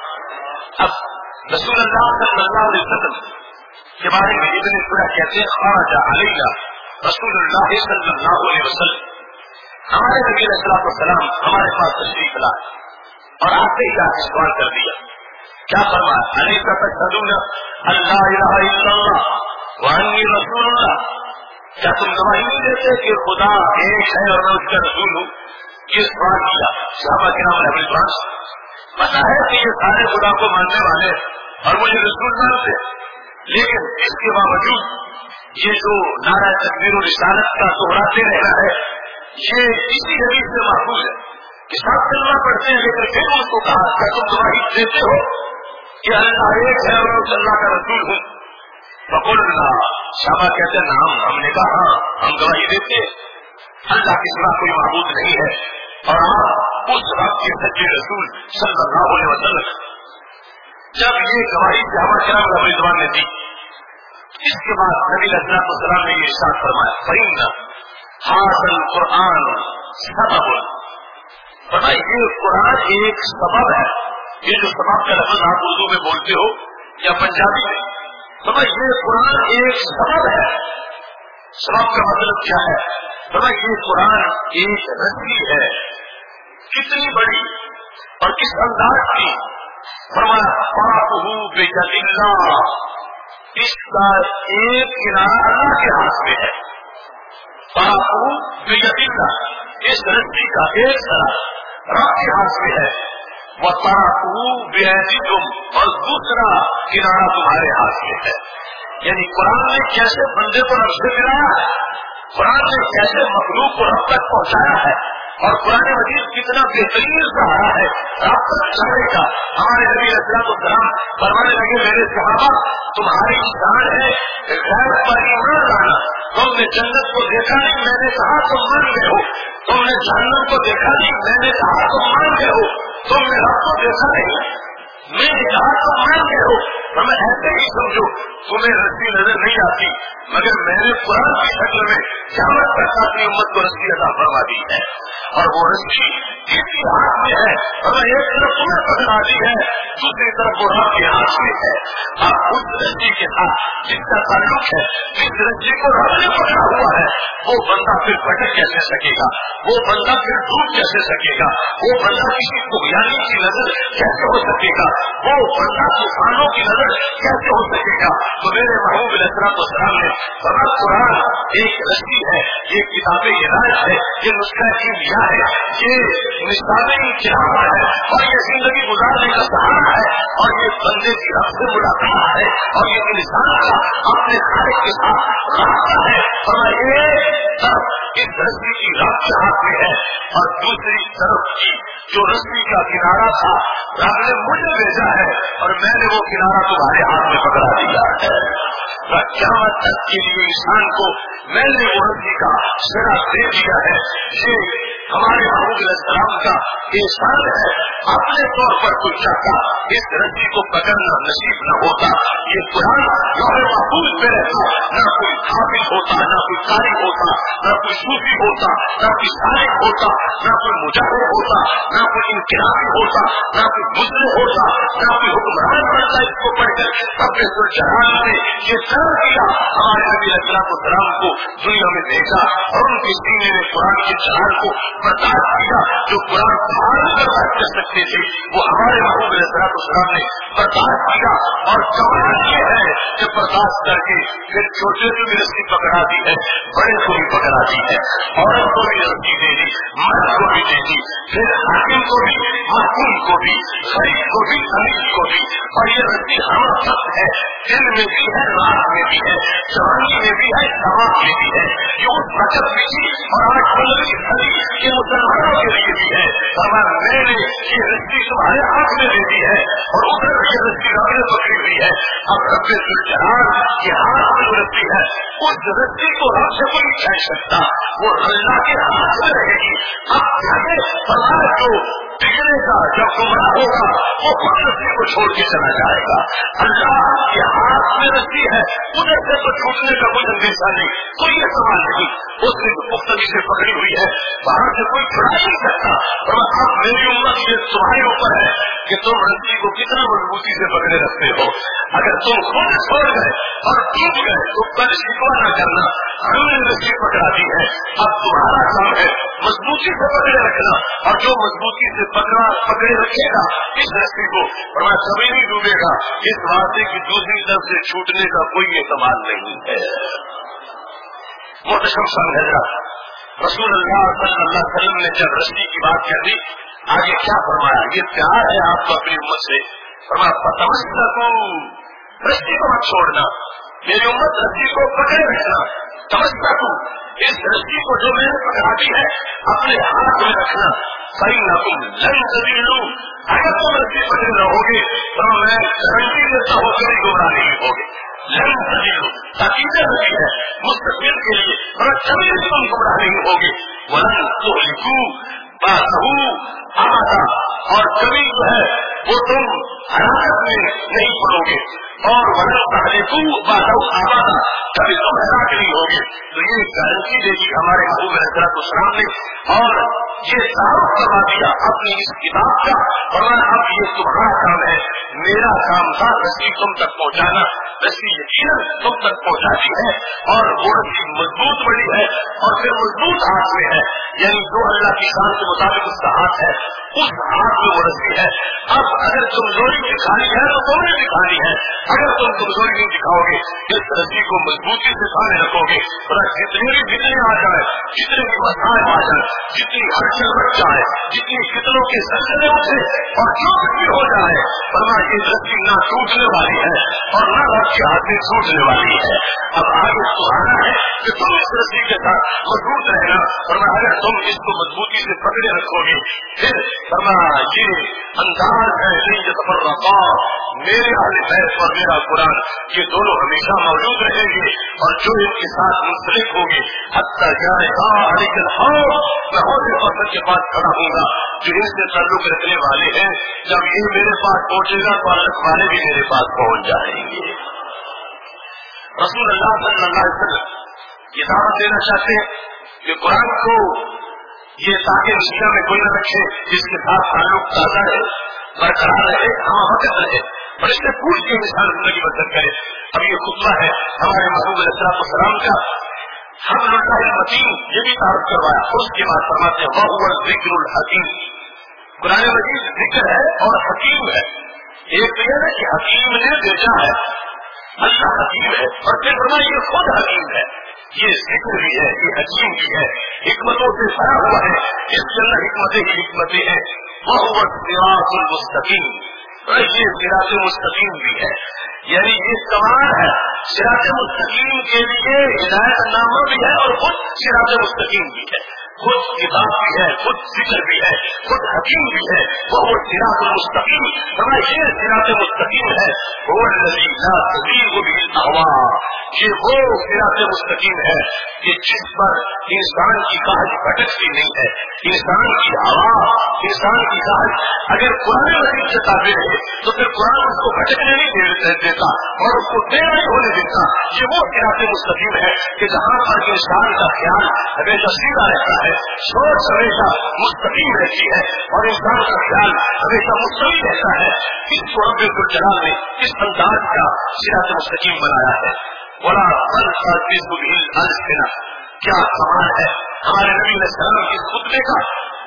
اب رسول اللہ صلی اللہ علیہ وسلم کے بارے میں ابن سورہ کہتے ہیں خرج علینا رسول اللہ صلی اللہ علیہ وسلم, ہمارے نبی علیہ السلام ہمارے پاس تشریف لائے اور آتے ہی آگے سوال کر دیا. کیا فرمایا؟ علیک تشہدون اللہ الہ الا اللہ وانی رسول اللہ, کیا تم گواہی نہیں دیتے کہ خدا ایک ہے اور میں اس کا رسول ہوں؟ یہ سوال کیا. صحابہ کرام علیہ رضوان پتا ہے کہ یہ سارے خدا کو ماننے والے اور مجھے رسول مانتے, لیکن اس کے باوجود یہ جو نعرہ تکبیر و رسالت کا دہراتے رہنا ہے یہ اسی حدیث سے محفوظ ہے کہ سب کلمہ پڑھتے ہیں, لیکن پھر ان کو کہا کیا تم گواہی دیتے ہو کہ اللہ ایک ہے اور میں اللہ کا رسول ہوں؟ بقول اللہ, صحابہ کہتے ہیں نام, ہم نے کہا ہاں ہم گواہی دیتے ہیں اللہ کے سوا کوئی معبود نہیں ہے اور آپ اس وقت کے سچے رسول صلی اللہ علیہ وسلم. جب یہ گواہی صحابہ کرام علیہ رضوان نے دی, اس کے بعد نبی علیہ السلام نے یہ ارشاد فرمایا فَإِنَّ هَذَا الْقُرْآنُ سَبَبٌ, فرمایا یہ قرآن ایک سبب ہے. یہ جو سبب کا لفظ آپ اردو میں بولتے ہو یا پنجابی میں, فرمایا یہ قرآن ایک سبب ہے. سبب کا مطلب کیا ہے؟ فرمایا یہ قرآن ایک رسی ہے, کتنی بڑی اور کس انداز کی. فرمایا فَاطُهُ بِيَدِ اللَّهِ, اس کا ایک کنارہ اللہ کے ہاتھ میں ہے. فَاطُهُ بِيَدِ اللَّهِ, اس رسی کا ایک طرح رب کے ہاتھ میں ہے. وَطَرَفُهُ بِيَدِكُمْ, اور دوسرا کنارہ تمہارے ہاتھ میں ہے. یعنی قرآن نے کیسے بندے کو رب سے ملایا ہے، قرآن نے کیسے مخلوق کو رب تک پہنچایا ہے، اور قرآن مجید کتنا بہترین سہارا ہے رب تک پہنچانے کا. ہمارے نبی علیہ السلام فرمانے لگے میرے صحابہ تمہاری شان ہے غیر پر ایمان لانا. تم نے جنت کو دیکھا نہیں، میں نے کہا تم مان گئے ہو. تم نے جہنم کو دیکھا نہیں، میں نے کہا تم مان گئے ہو. تم نے رب کو دیکھا نہیں، میں نے کہا تم مان گئے ہو. ہمیں ایسے ہی سمجھو تمہیں رسی نظر نہیں آتی، مگر میں نے قرآن کی شکل میں قیامت تک اپنی امت کو رسی عطا فرما دی ہے. اور وہ رسی جس کے ہاتھ میں ہے ہمیں ایک طرف تمہیں پکڑا دی ہے، دوسری طرف وہ رب کے ہاتھ میں ہے. اب اس رسی کے ساتھ جس کا تعلق ہے، جس رسی کو رب نے پکڑا ہوا ہے، وہ بندہ پھر بھٹک کیسے سکے گا، وہ بندہ پھر ڈوب کیسے سکے گا، وہ بندہ کسی طغیانی کی نظر کیسے ہو سکے گا، وہ بندہ طوفانوں کی نظر کیسے ہو سکے گا. تو میرے محبوب علیہ السلام نے فرمایا قرآن ایک رسی ہے، یہ کتاب ہدایت ہے، یہ نسخہ کیمیا ہے، یہ نصاب انقلاب ہے، اور یہ زندگی گزارنے کا سہارا ہے، اور یہ بندے کی رب سے ملاقات ہے، اور یہ انسان کا اپنے خالق کے ساتھ رابطہ ہے. اور ایک طرف اس رسی کی رب کے ہاتھ میں ہے، اور دوسری طرف کی جو رسی کا کنارہ تھا رب نے مجھے بھیجا ہے، اور میں نے وہ کنارہ تمہارے ہاتھ میں پکڑا دیا ہے. قیامت تک کے لیے انسان کو میں نے وہ رسی کا سرا دے دیا ہے. یہ ہمارے محبوب علیہ السلام کا احسان ہے. اپنے طور پر کوئی چاہتا اس رسی کو پکڑنا نصیب نہ ہوتا، یہ قرآن لوح محفوظ میں رہتا، نہ کوئی حافظ ہوتا، نہ کوئی قاری ہوتا، نہ کوئی صوفی ہوتا، نہ کوئی سالک ہوتا، نہ کوئی مجاہد ہوتا، نہ کوئی انقلابی ہوتا، نہ کوئی مسلم ہوتا، نہ کوئی حکمران بنتا. اس کو پڑھ کر رب ذوالجلال نے یہ کر دیا. ہمارے نبی علیہ السلام کو دنیا میں دیکھا اور ان کے سینے میں قرآن کے جلال کو برداشت کیا. جو قرآن برداشت کر سکتے تھے وہ ہمارے محبوب علیہ السلام نے برداشت کیا. اور کمال یہ ہے کہ برداشت کر کے پھر چھوٹے کو بھی رسی پکڑا دی ہے، بڑے کو بھی پکڑا دی ہے، عورت کو بھی رسی دے دی، مرد کو بھی دے دی، پھر حاکم کو بھی، محکوم کو بھی، غریب کو بھی، امیر کو بھی. اور یہ رسی ہم سب ہے، دن میں بھی ہے، رات میں بھی ہے، جوانی میں بھی ہے، جوان میں بھی ہے. یہ اس وقت بھی تھی اور آج پندرہویں صدی کے مسلمانوں کے لیے بھی ہے. ہمارا میں نے یہ رسی تمہارے ہاتھ میں دے دی ہے، اور ادھر یہ رسی رب نے پکڑی ہوئی ہے. اب رب ذوالجلال کے ہاتھ میں جو رسی ہے اس رسی کو رب سے کوئی نہیں کھینچ سکتا، وہ اللہ کے ہاتھ میں رہے گی. اب چاہے ہمارا جو بگڑے گا، جب گمراہ ہوگا وہ خود رسی کو چھوڑ کے چلا جائے گا. اللہ کے ہاتھ میں رسی ہے، ادھر سے تو چھوٹنے کا کوئی اندیشہ نہیں، کوئی یہ سوال نہیں. اس نے مختلف سے پکڑی ہوئی ہے، باہر سے کوئی چھڑا نہیں سکتا. اور اب میری امت یہ تمہارے اوپر ہے کہ تم رسی کو کتنا مضبوطی سے پکڑے رکھتے ہو. اگر تم خود چھوڑ گئے اور ٹوٹ گئے تو کل شکوا نہ کرنا، ہم نے رسی پکڑا دی ہے. اب تمہارا کام ہے مضبوطی سے پکڑے رکھنا، اور جو مضبوطی سے پکڑے رکھے گا اس رسی کو اور میں کبھی نہیں ڈوبے گا. اس واسطے کی دوسری طرف سے چھوٹنے کا کوئی احتمال نہیں ہے. محترم حضرات، رسول اللہ صلی اللہ علیہ وسلم نے جب رسی کی بات کر دی، آگے کیا فرمایا؟ یہ پیار ہے آپ کو اپنی امت سے. فرمایا تمسکو، رسی کو مت چھوڑنا، میری امت رسی کو پکڑے رکھنا. تمسکو، اس رسی کو جو میں نے پکڑا دی ہے اپنے ہاتھ میں رکھنا. فإنکم لن تضلوا، اگر تم رسی پکڑے رہو گے تو میں گارنٹی دیتا ہوں کبھی گمراہ نہیں ہوگے. لن تضلوا تاکید نہیں ہے مستقبل کے لیے، اور کبھی بھی تم گمراہ نہیں ہوگے. ولن تهلكوا بعده ابدا، اور کبھی جو ہے وہ تم ہلاکت میں نہیں پڑو گے. اور ولن تهلكوا بعده ابدا، کبھی تم ہلاک نہیں ہوگے. تو یہ گارنٹی دے دی ہمارے محبوب علیہ السلام نے، اور یہ تعارف کروا دیا اپنی اس کتاب کا. اور اب یہ تمہارا کام ہے، میرا کام تھا رسی تم تک پہنچانا. رسی یقیناً تم تک پہنچاتی ہے، اور وہ رسی مضبوط بڑی ہے اور پھر مضبوط ہاتھ میں ہے، یعنی جو اللہ کی شان کے مطابق اس کا ہاتھ ہے اس ہاتھ میں وہ رسی ہے. اب اگر کمزوری دکھانی ہے تو تم نے دکھانی ہے. اگر تم کمزوری نہیں دکھاؤ گے، اس رسی کو مضبوطی سے سامنے رکھو گے، جتنے آ جائے، جتنے मसाइब आ जाए, जितनी हलचल मच जाए, जितनी फितनों के सलसले उठे और जो कुछ भी हो जाए, फरमाया ये रस्सी ना टूटने वाली है और ना रस्सी हाथ में छूटने वाली है। अब आगे सुहाना है कि तुम इस रस्सी के साथ मजबूत रहना, फरमाया अगर तुम इसको मजबूती से पकड़े रखोगे, फिर फरमाया ये अंदाज है मेरे अहले बैत और मेरा कुरान, ये दोनों हमेशा मौजूद रहेंगे और जो इनके साथ मुंसलिक होंगे हत्ता जाए मैं हौज़े कौसर के पास खड़ा हूँगा। जो इनसे ताल्लुक रखने वाले हैं, जब ये मेरे पास पहुँचेगा तो अल्लाह वाले भी मेरे पास पहुँच जाएंगे। रसूल अल्लाह सल्लल्लाहु अलैहि वसल्लम ये दावत देना चाहते हैं कि कुरान को ये ताकि दुनिया में कोई न रखे जिसके साथ ताल्लुक ताज़ा है, बरकरार रहे, हम वक्त रहे और इससे पूछ के इंसान जिंदगी बसर करे। अब ये खुतबा है हमारे महबूब अलैहिस्सलाम का, हब्लुल्लाह मतीन, ये भी तारुफ करवाया। उसके बाद फरमाते हैं वहुवल ज़िक्रुल हकीम, कुरान मजीद जिक्र है और हकीम है। एक तो यह है कि हकीम ने भेजा है, अल्लाह हकीम है, और फिर फरमाया ये खुद हकीम है, ये जिक्र भी है, ये हकीम भी है, हिकमतों से भरा हुआ है, इसके अंदर हिकमतें ही हिकमतें हैं। वहुवल सिरातुल मुस्तकीम, ये सिरात मुस्तकीम भी है, यानी ये कमाल है। सिरात मुस्तकीम के लिए हिदायत नामा भी है और खुद सिरात मुस्तकीम भी है, खुद किताब भी है, खुद जिक्र भी है, खुद हकीम भी है। वो सिरात मुस्तकीम, ये सिरात मुस्तकीम है। वो नदी ला तज़ीग़ु बिहिल अहवा, ये वो सिरात मुस्तकीम है कि जिस पर इंसान की काहज भटकती नहीं है। इंसान की हवा, इंसान की काहज अगर कुरान मजीद से ताबिर है तो फिर कुरान उसको भटकने नहीं देता और उसको देर नहीं होने देता। ये वो सिरात मुस्तकीम है कि जहाँ पर इंसान का ख्याल हमेशा सीधा रहता है, सोच हमेशा मुस्तकीम रहती है और इंसान का ख्याल हमेशा मुस्तकीम रहता है। इसको रब्बुल जलाल ने इस अंदाज का सिरात मुस्तकीम बनाया है। बड़ा क्या कमाल है हमारे नबी सल्लल्लाहु अलैहि वसल्लम की खुतबे का।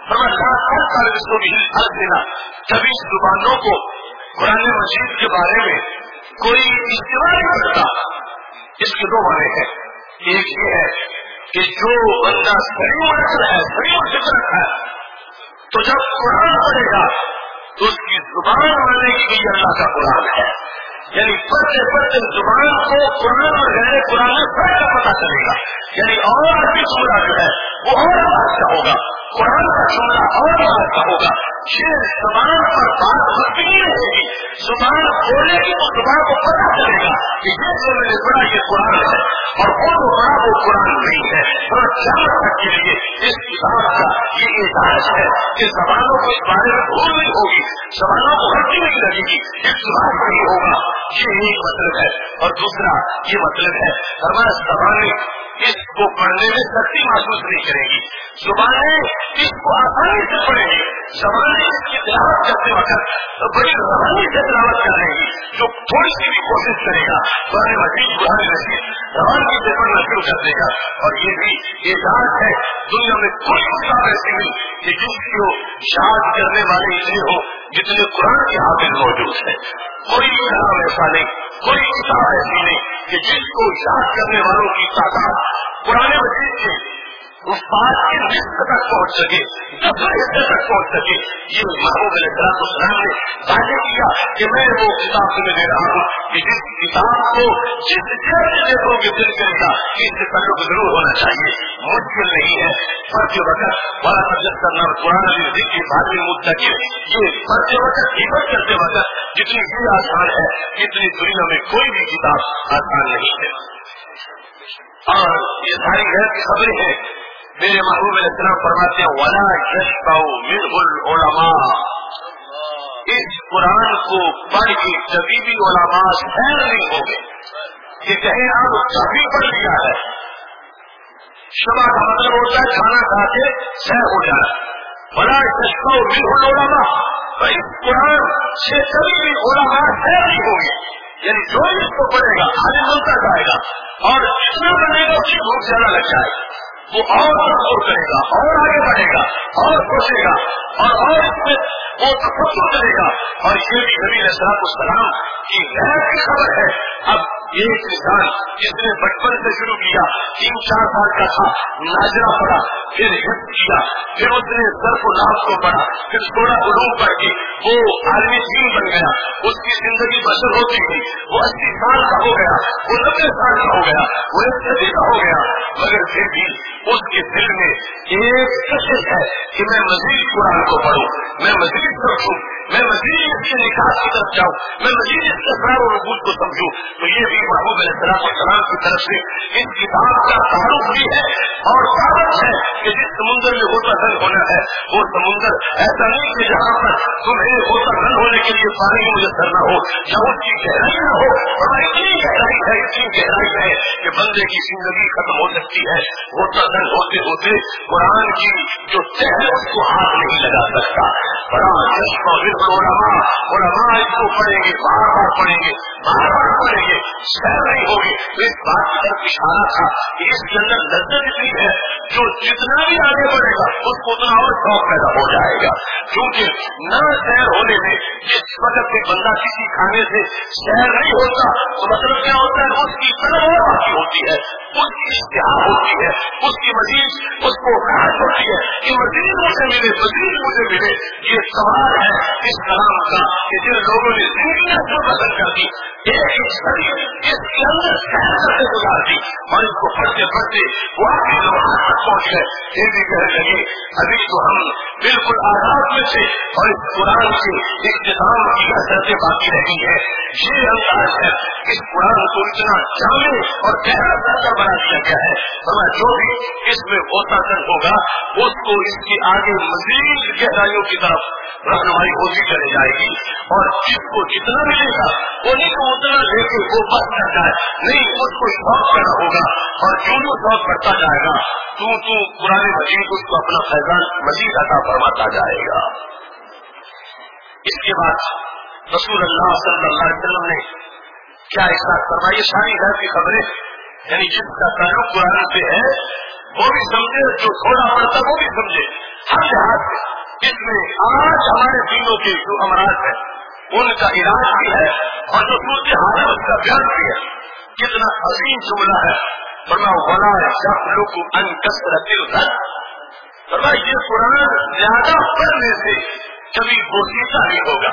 कभी जुबानों को कुरान मजीद के बारे में कोई इस्तेमाल नहीं करता। इसके दो माने हैं, एक ये है कि जो बंदा सलीम नस्ल है, सलीम फितरत है, तो जब कुरान पढ़ेगा तो उसकी जुबान मानेगी कि अल्लाह का कुरान है, यानी पढ़ते पढ़ते जुबान को कुरान और गैर कुरान में फर्क का पता चलेगा। यानी और भी जुमला जो है वो और बात का होगा, कुरान का जुमला और बात का होगा। ये जुबान पर बात होती ही रहेगी, जुबान बोलेगी तो जुबान को पता चलेगा कि ये जो मैंने पढ़ा ये कुरान है और वो जो पढ़ा वो कुरान नहीं है। और ख्याल रखने के लिए इस किताब का ये एजाज है कि जबानों को इस बारे में भूल नहीं होगी, जबानों को हल्की नहीं लगेगी, इस बात नहीं होगा। ये एक मतलब है। और दूसरा ये मतलब है हमारा जबानें इसको पढ़ने में सख्ती महसूस नहीं करेगी, जुबानें इसको आसानी से पढ़ेगी, जबानें इसकी तिलावत करते वक्त बड़ी रवानी से तिलावत करेगी। जो थोड़ी सी भी कोशिश करेगा कुरान मजीद कुरान मजीद रवानी से पढ़ना शुरू कर देगा। और ये भी एजाज है, दुनिया में कोई किताब ऐसी नहीं कि जिसको याद करने वाले इतने हो जितने कुरान के हाफिज मौजूद है। कोई कलाम ऐसा नहीं, कोई किताब ऐसी नहीं कि जिसको याद करने वालों की तादाद कुरान मजीद के उस बात के निस्फ तक पहुंच सके, 10 हिस्से तक पहुंच सके। ये महबूब अलैहिस्सलाम ने वादे किया कि मैं वो किताब तुम्हें दे रहा हूँ कि जिस किताब को जिस जगह से देखोगे दिल करेगा इससे ताल्लुक जरूर होना चाहिए। मुश्किल नहीं है पढ़ते वक्त बड़ा मदद करना कुरान के बाद में मुद्दा के ये पढ़ते वक्त हिम्मत करते वक्त जितनी भी आसान है इतनी दुनिया में कोई भी किताब आसान नहीं है। और ये सारी गैर की खबरें हैं। मेरे महबूब अलैहिस्सलाम फरमाते हैं वला यशफउ मिनहुल उलमा, इस कुरान को पढ़ के कभी भी उलमा सैर नहीं होंगे कि कहीं आप काफी पढ़ लिया है। शबा का मतलब होता है खाना खा के सैर हो जाना। वला यशफउ मिनहुल उलमा, इस कुरान से कभी भी उलमा सैर नहीं होंगे। यानी जो इसको पढ़ेगा आगे बनता जाएगा और जितना बनेगा उसकी भूख ज्यादा लग जाएगा, वो और तफक्कुर करेगा और आगे बढ़ेगा और सोचेगा और इसमें वो तफक्कुर करेगा। और ये भी नबी अलैहिस्सलाम की गैर की खबर है। अब یہ ایک انسان جس نے بچپن سے شروع کیا، 3-4 سال کا تھا، ناظرہ پڑھا، پھر حفظ کیا، پھر اس نے صرف و نحو کو پڑھا، پھر تھوڑا علوم پڑھ کے وہ عالمی دین بن گیا، اس کی زندگی بسر ہوتی گئی، وہ 80 سال کا ہو گیا، وہ 90 سال کا ہو گیا، وہ 1 صدی کا ہو گیا، مگر پھر بھی اس کے دل میں ایک کشش ہے کہ میں مزید قرآن کو پڑھوں، میں مزید سمجھوں، میں مزید اس کے نکاح کی طرف جاؤں، میں مزید اس کے اسرار و رموز کو سمجھوں۔ تو یہ بھی محبوب علیہ السلام کی طرف سے اس کتاب کا تعارف بھی ہے اور دعوت ہے کہ جس سمندر میں ہوتا دن ہونا ہے وہ سمندر ایسا نہیں کہ جہاں پر تمہیں ہوتا دن ہونے کے لیے پانی میسر نہ ہو یا اس کی گہرائی نہ ہو، اور اتنی گہرائی ہے، اتنی گہرائی ہے کہ بندے کی زندگی ختم ہو سکتی ہے، ہوتا دن ہوتے ہوتے قرآن کی جو تہ ہے اس کو ہاتھ نہیں لگا سکتا۔ بڑا چشمہ علماء اس کو پڑھیں گے، بار بار پڑھیں گے، بار بار پڑھیں گے، سیر نہیں ہوگی۔ تو اس بات کی طرف اشارہ تھا کہ اس کے اندر لذت اتنی ہے جو جتنا بھی آگے بڑھے گا اس کو اتنا اور شوق پیدا ہو جائے گا، کیونکہ نہ سیر ہونے میں جس وقت سے بندہ کسی کھانے سے سیر نہیں ہوتا تو مطلب کیا ہوتا ہے، اس کی طرف اور باقی ہوتی ہے، اس کی اشتہا ہوتی ہے، اس کی مزید اس کو خواہش ہوتی ہے کہ مزید مجھے ملے، مزید مجھے ملے۔ یہ سوال ہے اس کلام کا کہ جن لوگوں نے زندگیاں کو بدل کر دی، ایک صدی اس کے اندر سیر کرتے گزار دی اور اس کو پڑھتے پڑھتے وہ آخری لمحات تک پہنچ گئے، پھر بھی کہنے لگے ابھی تو ہم بالکل آزاد میں سے اور اس قرآن کے اختتام کی حسرتیں باقی رہی ہے۔ یہ انداز ہے، اس قرآن کو اتنا جامع اور گہرا درجہ بنا دیا گیا ہے، ہمیں جو بھی اس میں ہوتا کر ہوگا اس کو اس کی آگے مزید گہرائیوں کی طرف رہنمائی ہوتی چلی جائے گی، اور جس کو جتنا ملے گا وہ نہیں تو اتنا لے کے وہ بس کر جائے، نہیں، اس کو شوق کرنا ہوگا، اور جو شوق کرتا جائے گا تو قرآن مجید اس کو اپنا فیضان مزید عطا فرماتا جائے گا۔ اس کے بعد رسول اللہ صلی اللہ علیہ وسلم نے کیا ارشاد فرمایا، یہ ساری غیب کی خبریں یعنی جس کا تعلق قرآن سے ہے وہ بھی سمجھے، جو تھوڑا پڑتا وہ بھی سمجھے، ہر لحاظ سے اس میں آج ہمارے دینوں کے جو امراض ہیں ان کا علاج بھی ہے اور جو صورت حال ہے اس کا بیان بھی ہے۔ کتنا عظیم جملہ ہے، فرمایا ولا یخلق عن کثرۃ الرد، فرمایا یہ قرآن زیادہ پڑھنے سے کبھی بوسیدہ نہیں ہوگا۔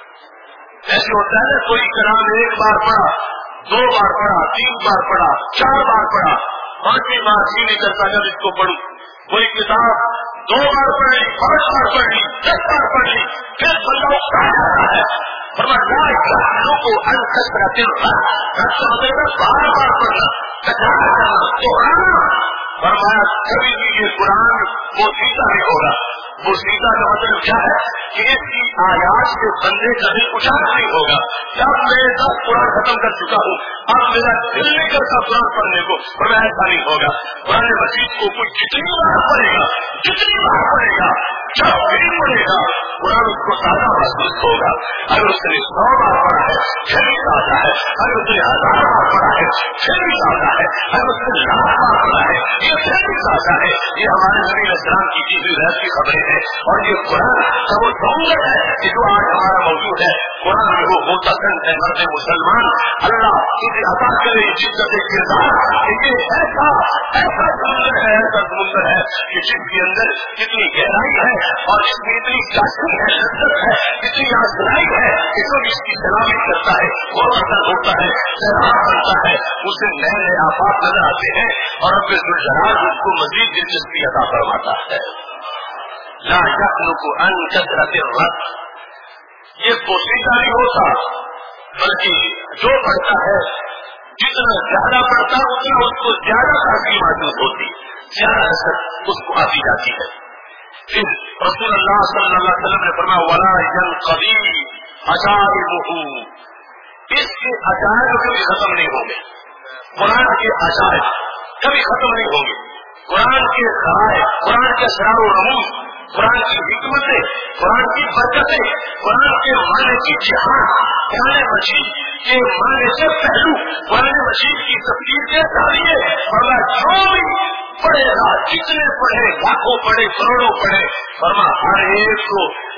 ایسے ہوتا ہے نا، کوئی کلام 1 بار پڑھا، 2 بار پڑھا، 3 بار پڑھا، 4 بار پڑھا، 5ویں بار جی نہیں کرتا جب اس کو پڑھوں۔ کوئی کتاب 2 بار پڑھ لی، 5 بار پڑھ لی، 10 بار پڑھ لی، پھر بندہ اکتا جاتا ہے۔ فرمایا لا یخلق عن کثرۃ الرد، مطلب بار بار پڑھنا، تکرار کرنا، دہرانا۔ فرمایا کبھی بھی یہ قرآن بوسیدہ نہیں ہوگا۔ بوسیدہ کا مطلب کیا ہے کہ اس کی آیات سے بندے کا دل اجاگر نہیں ہوگا۔ جب میں 10 قرآن ختم کر چکا ہوں اب میرا دل نہیں کرتا قرآن پڑھنے کو، پر ایسا نہیں ہوگا۔ قرآن مجید کو کوئی جتنی بار پڑھے گا، جتنی بار پڑھے گا، جب بھی پڑھے گا قرآن اس کو تازہ محسوس ہوگا۔ اگر اس نے 100 بار پڑھا ہے پھر بھی تازہ ہے، اگر اس نے 1000 بار پڑھا ہے پھر بھی تازہ ہے، اگر اس نے 1,00,000 بار پڑھا ہے یہ پھر بھی تازہ ہے۔ یہ ہمارے نبی علیہ السلام کی دی ہوئی رہتی خبریں ہیں، اور یہ قرآن کا وہ سمندر ہے کہ جو آج ہمارا موجود ہے۔ قرآن میں وہ ہوتا ہے مرد مسلمان، اللہ تجھے عطا کرے جدت کردار کہ یہ ایسا سمندر ہے، ایسا سمندر ہے کہ جس کے اندر اتنی گہرائی ہے اور اس میں اتنی چاشنی ہے، لذت ہے، اتنی آسرائی ہے کہ جو اس کی سلامی کرتا ہے وہ وطن ہوتا ہے، سیراب کرتا ہے، اسے نئے نئے آفاق نظر آتے ہیں اور رب ذوالجلال اس کو مزید دلچسپی عطا فرماتا ہے۔ لا یخلق عن کثرۃ الرد، یہ بوسیدہ نہیں ہوتا، بلکہ جو پڑھتا ہے جتنا زیادہ پڑھتا اتنا اس کو زیادہ تاثیر محسوس ہوتی، زیادہ اثر اس کو آتی جاتی ہے۔ پھر رسول اللہ صلی اللہ علیہ وسلم نے فرمایا ولا ينقضي عجائبہ، اس کے عجائب کبھی ختم نہیں ہوں گے۔ قرآن کے عجائب کبھی ختم نہیں ہوں گے، قرآن کے خرائط، قرآن کے اسرار و رموز، قرآن کی حکمتیں، قرآن کی برکتیں، قرآن کے معنی کی جہاد، قرآن مجید کے معنی سے پہلو، قرآن مجید کی تفسیر کے ذریعے، اور جو بھی پڑھے گا، جتنے پڑھے، لاکھوں پڑھے، کروڑوں پڑھے، فرما ہر ایک کو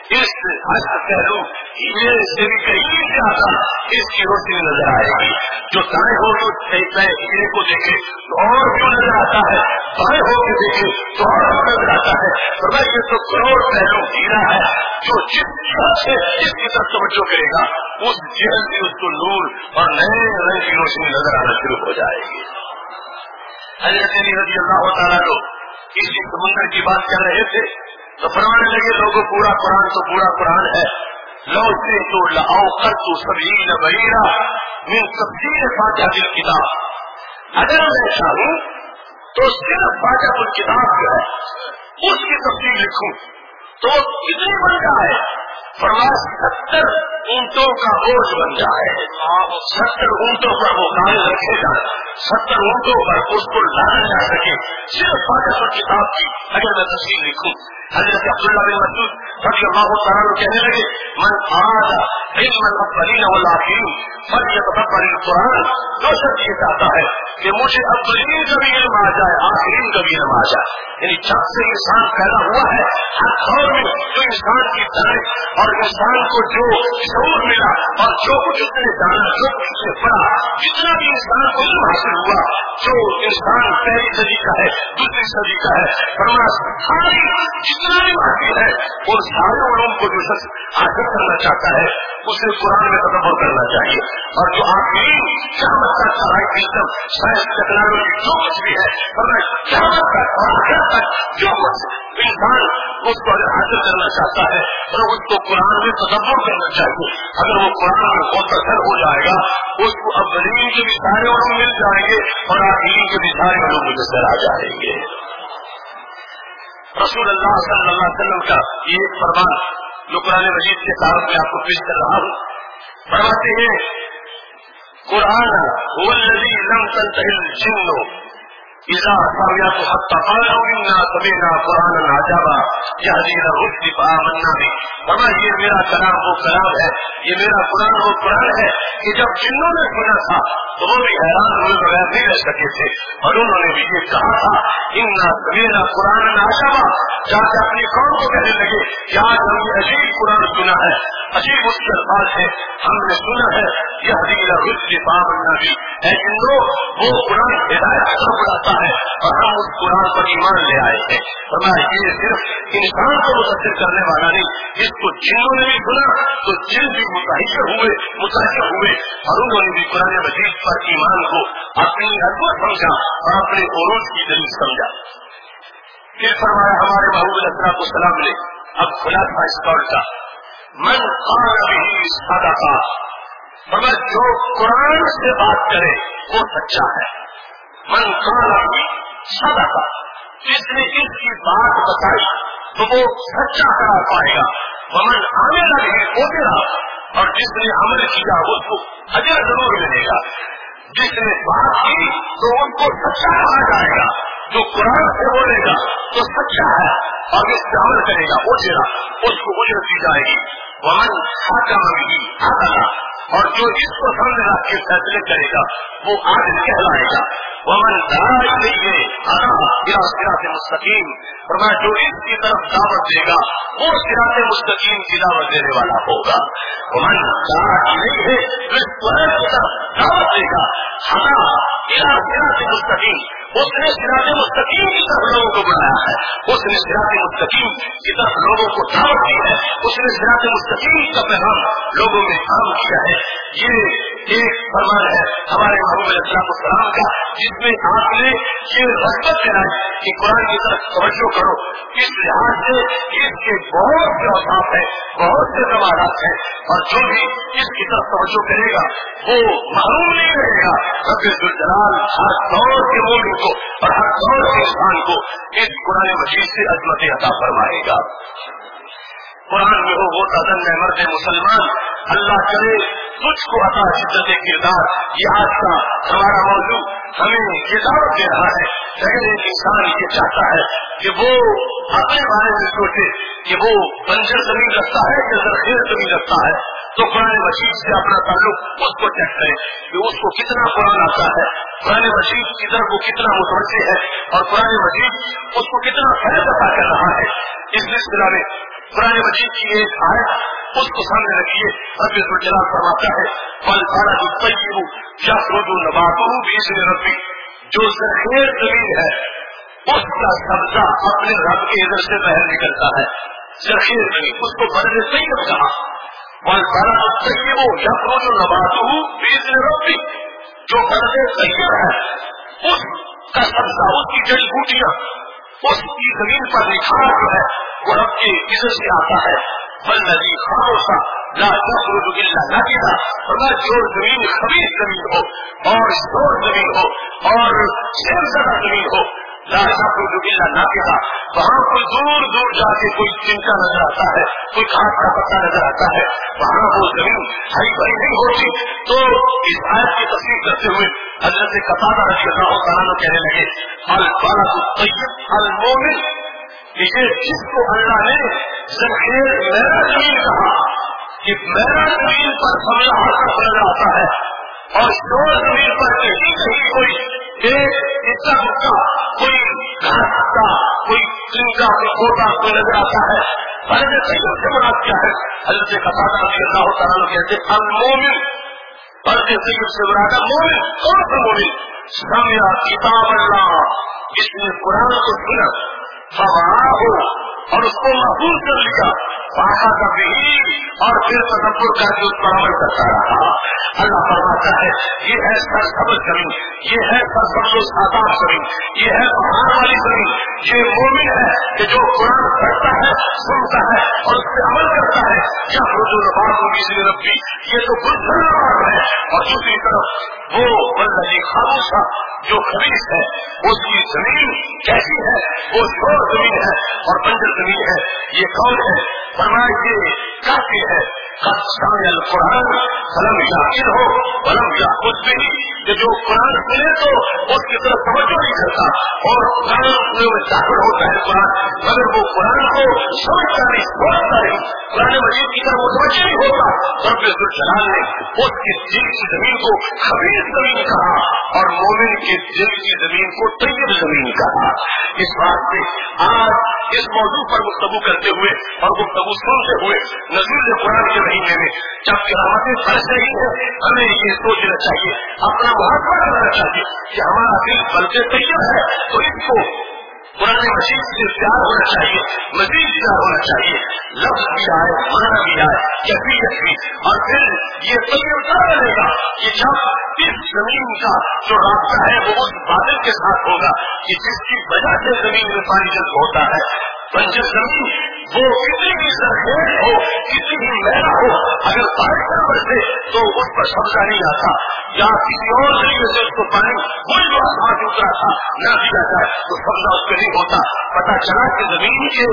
اس پہلو یہ سے بھی کہیں زیادہ اس کی روشنی نظر آئے گی. جو دائیں ہو ہیرے کو دیکھے تو اور کیوں نظر آتا ہے, بائیں ہو کے دیکھے تو اور نظر آتا ہے. یہ تو کروڑ پہلو ہیرا ہے جو جس سے جس کی طرف توجہ کرے گا اس جہل سے اس کو نور اور نئے رنگ کی روشنی نظر آنا شروع ہو جائے گی. حضرت علی رضی اللہ تعالیٰ لوگ اسی سمندر کی بات کر رہے تھے تو فرمانے لگے لوگوں پورا قرآن تو پورا قرآن ہے, لو سے تو لاؤ کر تو سبھی بریرا من تفسیر فاتحہ الکتاب, اگر میں چاہوں تو صرف فاتحہ الکتاب جو ہے اس کی تفسیر لکھوں تو کتنی بن جائے, فرمایا 70 اونٹوں کا بوجھ بن جائے. 70 اونٹوں پر وہ قائم رکھے جائے, 70 اونٹوں پر اس کو لانا جا سکے صرف فاتحہ الکتاب کی اگر میں تفسیر لکھوں. حضرت عبداللہ بن مسعود رضی اللہ تعالیٰ کہنے لگے من اراد علم الاولین والآخرین فلیتدبر القرآن, جو شخص یہ چاہتا ہے کہ مجھے اولین کا بھی علم آ جائے آخرین کا بھی علم آ جائے, یعنی جب سے انسان پیدا ہوا ہے ہر دور میں جو انسان کی تاریخ اور انسان کو جو شعور ملا اور جو کچھ اس نے جانا جو کچھ اس نے پڑھا جتنا بھی انسان کو علم حاصل ہوا جو انسان پہلی صدی کا ہے دوسری صدی کا ہے فرمایا ساری جتنا بھی باقی ہے اور سارے علوم کو جو شخص حاصل کرنا چاہتا ہے اسے قرآن میں تدبر کرنا چاہیے. اور جو آخری قیامت کا سرائے سسٹم سائنس ٹیکنالوجی جو کچھ بھی ہے قیامت کا آخر تک جو کچھ انسان اس کو اگر حاصل کرنا چاہتا ہے تو اس کو قرآن میں تدبر کرنا چاہیے. اگر وہ قرآن میں منتظر ہو جائے گا اس کو اولین کے بھی سارے علوم مل جائیں گے اور آخرین کے بھی سارے علوم نظر آ جائیں گے. رسول اللہ صلی اللہ علیہ وسلم کا یہ ایک فرمان جو قرآن مجید کے ساتھ میں آپ کو پیش کر رہا ہوں, فرماتے ہیں قرآن هو الذی لم تنتهي الجن اذا سمعت حتى قالوا انا سمعنا قرانا عجبا يهدي الى الرشد فآمنا به. فرمایا یہ میرا کلام وہ کلام ہے, یہ میرا قرآن وہ قرآن ہے کہ جب جنوں نے سنا تھا تو وہ بھی حیران ہوئے بغیر نہیں رہ سکے تھے اور انہوں نے بھی یہ کہا تھا انا سمعنا قرانا عجبا, جا کے اپنی قوم کو کہنے لگے کہ آج ہم نے عجیب قرآن سنا ہے, عجیب اس کے الفاظ ہے ہم نے سنا ہے یہدی الی الرشد فآمنا به. اے جنوں وہ قرآن ہدایت کا بڑھاتا ہے اور ہم اس قرآن پر ایمان لے آئے ہیں. فرمایا یہ صرف انسان کو متاثر کرنے والا نہیں, اس کو جنوں نے بھی سنا تو جن بھی متاثر ہوئے اور انہوں نے بھی قرآن مجید پر ایمان کو اپنی عظمت سمجھا اور اپنے عروج کی دلیل سمجھا. پھر فرمایا ہمارے محبوب علیہ الصلوۃ والسلام نے اب خلاصہ اس قول کا من قال به صدقہ, فرمایا جو قرآن سے بات کرے وہ سچا ہے. من قال به صدقہ, جس نے اس کی بات بتائی تو وہ سچا قرار پائے گا. ومن عمل به اجر, اور جس نے عمل کیا اس کو اجر ضرور ملے گا. جس نے بات کی تو ان کو سچا کہا جائے گا, جو قرآن سے بولے گا تو سچا ہے اور جس سے عمل کرے گا اجر اس کو اجر دی جائے گی. ومن حکم به عدلا, اور جو اس کو سامنے رکھ کے فیصلے کرے گا وہ عادل کہلائے گا. ومن دعا الیہ انا الى صراط مستقیم, فرمایا جو اس کی طرف دعوت دے گا وہ صراط مستقیم کی دعوت دینے والا ہوگا. ومن دعا الیہ, جو اس قرآن کی طرف دعوت دے گا انا الى صراط مستقیم, اس نے صراط مستقیم کی طرف لوگوں کو بنایا ہے, اس نے صراط مستقیم کی طرف لوگوں کو دعوت دی ہے, اس نے صراط مستقیم کا پیغام لوگوں میں عام کیا ہے. یہ ایک فرمان ہے ہمارے محبوب علیہ السلام کا جس میں آپ نے یہ رغبت دلائی کہ قرآن کی طرف توجہ کرو. اس لحاظ سے اس کے بہت سے اوصاف ہیں, بہت سے کمالات ہیں, اور جو بھی اس کی طرف توجہ کرے گا وہ محروم نہیں رہے گا. رب ذوالجلال ہر دور کے مومن کو اور ہر دور کے انسان کو اس قرآن مجید سے عظمت عطا فرمائے گا. قرآن میں وہ تزن مرد مسلمان, اللہ کرے تجھ کو عطا شدت کردار. یہ آج کا ہمارا موضوع ہمیں یہ دعوت دے رہا ہے. لیکن ایک انسان یہ چاہتا ہے کہ وہ اپنے بارے میں سوچے کہ وہ بنجر زمین رکھتا ہے یا زرخیز زمین رکھتا ہے, تو قرآن مجید سے اپنا تعلق اس کو چیک کرے کہ اس کو کتنا قرآن آتا ہے, قرآن مجید کی طرف وہ کتنا متوجہ ہے اور قرآن مجید اس کو کتنا فیض عطا کر رہا ہے. اس سلسلہ میں قرآن مجید کی ایک آیت اس کو سامنے رکھیے. رب ذوالجلال فرماتا ہے والبلد الطیب یخرج نباتہ بإذن ربہ، جو زرخیز زمین ہے اس کا سبزہ اپنے رب کے اذن سے باہر نکلتا ہے. زرخیز زمین اس کو بلد طیب کہا. والبلد الطیب یخرج نباتہ بإذن ربہ، جو بلد طیب ہے اس کا سبزہ، اس کی جڑی بوٹیاں، اس کی زمین پر نکھار جو ہے وہ رب کے اذن سے آتا ہے. والذی خبث لا یخرج الا نکدا، فرمایا جو زمین خبیث زمین ہو اور شور زمین ہو اور شیر زدہ زمین ہو، لا یخرج الا نکدا، وہاں کوئی دور دور جا کے کوئی چنچا نظر آتا ہے، کوئی گھاس کا پتا نظر آتا ہے، وہاں وہ زمین ہری بھری نہیں ہوتی. تو اس آیت کی تفسیر کرتے ہوئے حضرت قتادہ رضی اللہ تعالیٰ عنہ کہنے لگے البلد الطیب المومن، یہ جس کو اللہ نے زرخیز میرا زمین کہا کہ میرا زمین پر سبزہ حاصل نظر آتا ہے اور شور زمین پر کہیں کہیں کوئی ایک حصہ کا کوئی گھاس کا کوئی چنگا کوئی کوٹا کوئی نظر آتا ہے. بلد طیب سے مراد کیا ہے؟ حضرت قتادہ رضی اللہ تعالیٰ عنہ کہتے ہیں المومن، بلد طیب سے مراد مومن. کون سا مومن؟ سمع کتاب اللہ، اس نے قرآن کو سنا، فوعاہ ہو اور اس کو محفوظ کر لیا، فاقہ کا بھی اور پھر تدبر کر کے اس پر عمل کرتا رہا. اللہ فرماتا ہے یہ ہے سرسبز زمین، یہ ہے سرسبز و شاداب زمین، یہ ہے بہار والی زمین. یہ مومن ہے کہ جو قرآن پڑھتا ہے، سنتا ہے اور اس پہ عمل کرتا ہے. یخرج نباتہ بإذن ربہ، یہ تو گلشن ہے. اور دوسری طرف وہ والذی خبث جو خبیث ہے اس کی زمین کیسی ہے؟ وہ شور زمین ہے اور بنجر زمین ہے. یہ کون ہے؟ فرمایا یہ کافی ہے. قد سمع القرآن فلم یعقل ہو ولم یأخذ بہ، کہ جو قرآن سنے تو اس کی طرف توجہ نہیں کرتا اور قرآن میں داخل ہوتا ہے قرآن، مگر وہ قرآن کو سمجھتا نہیں، سوچتا نہیں، قرآن مجید کی طرف متوجہ نہیں ہوتا. رب ذوالجلال نے اس کی دل کی زمین کو خبیث زمین کہا اور مومن کے دل کی زمین کو طیب زمین کہا. اس بات سے آج اس موضوع پر گفتگو کرتے ہوئے اور گفتگو سنتے ہوئے نزول قرآن کے مہینے میں جب قیامتیں برس رہی ہیں، ہمیں یہ سوچنا چاہیے، اپنا محاسبہ کرنا چاہیے کہ ہمارا دل بلکہ طیب ہے تو اس کو قرآن مجید سے پیار ہونا چاہیے، مزید پیار ہونا چاہیے، لفظ بھی آئے، معنی بھی آئے، کیفیت بھی. اور پھر یہ طیب کیا بنے گا کہ جب اس زمین کا جو رابطہ ہے وہ اس بادل کے ساتھ ہوگا کہ جس کی وجہ سے زمین میں پانی جذب ہوتا ہے. بنجر زمین وہ کتنی بھی زرخیز ہو، کتنی بھی میلا ہو، اگر بارش نہ برسے تو اس پر سبزہ نہیں آتا، یا کسی اور طریقے سے اس کو پانی وہ جو آسمان سے اترا تھا نہ دیا جائے تو سبزہ اس پہ نہیں ہوتا. پتا چلا کہ زمین کے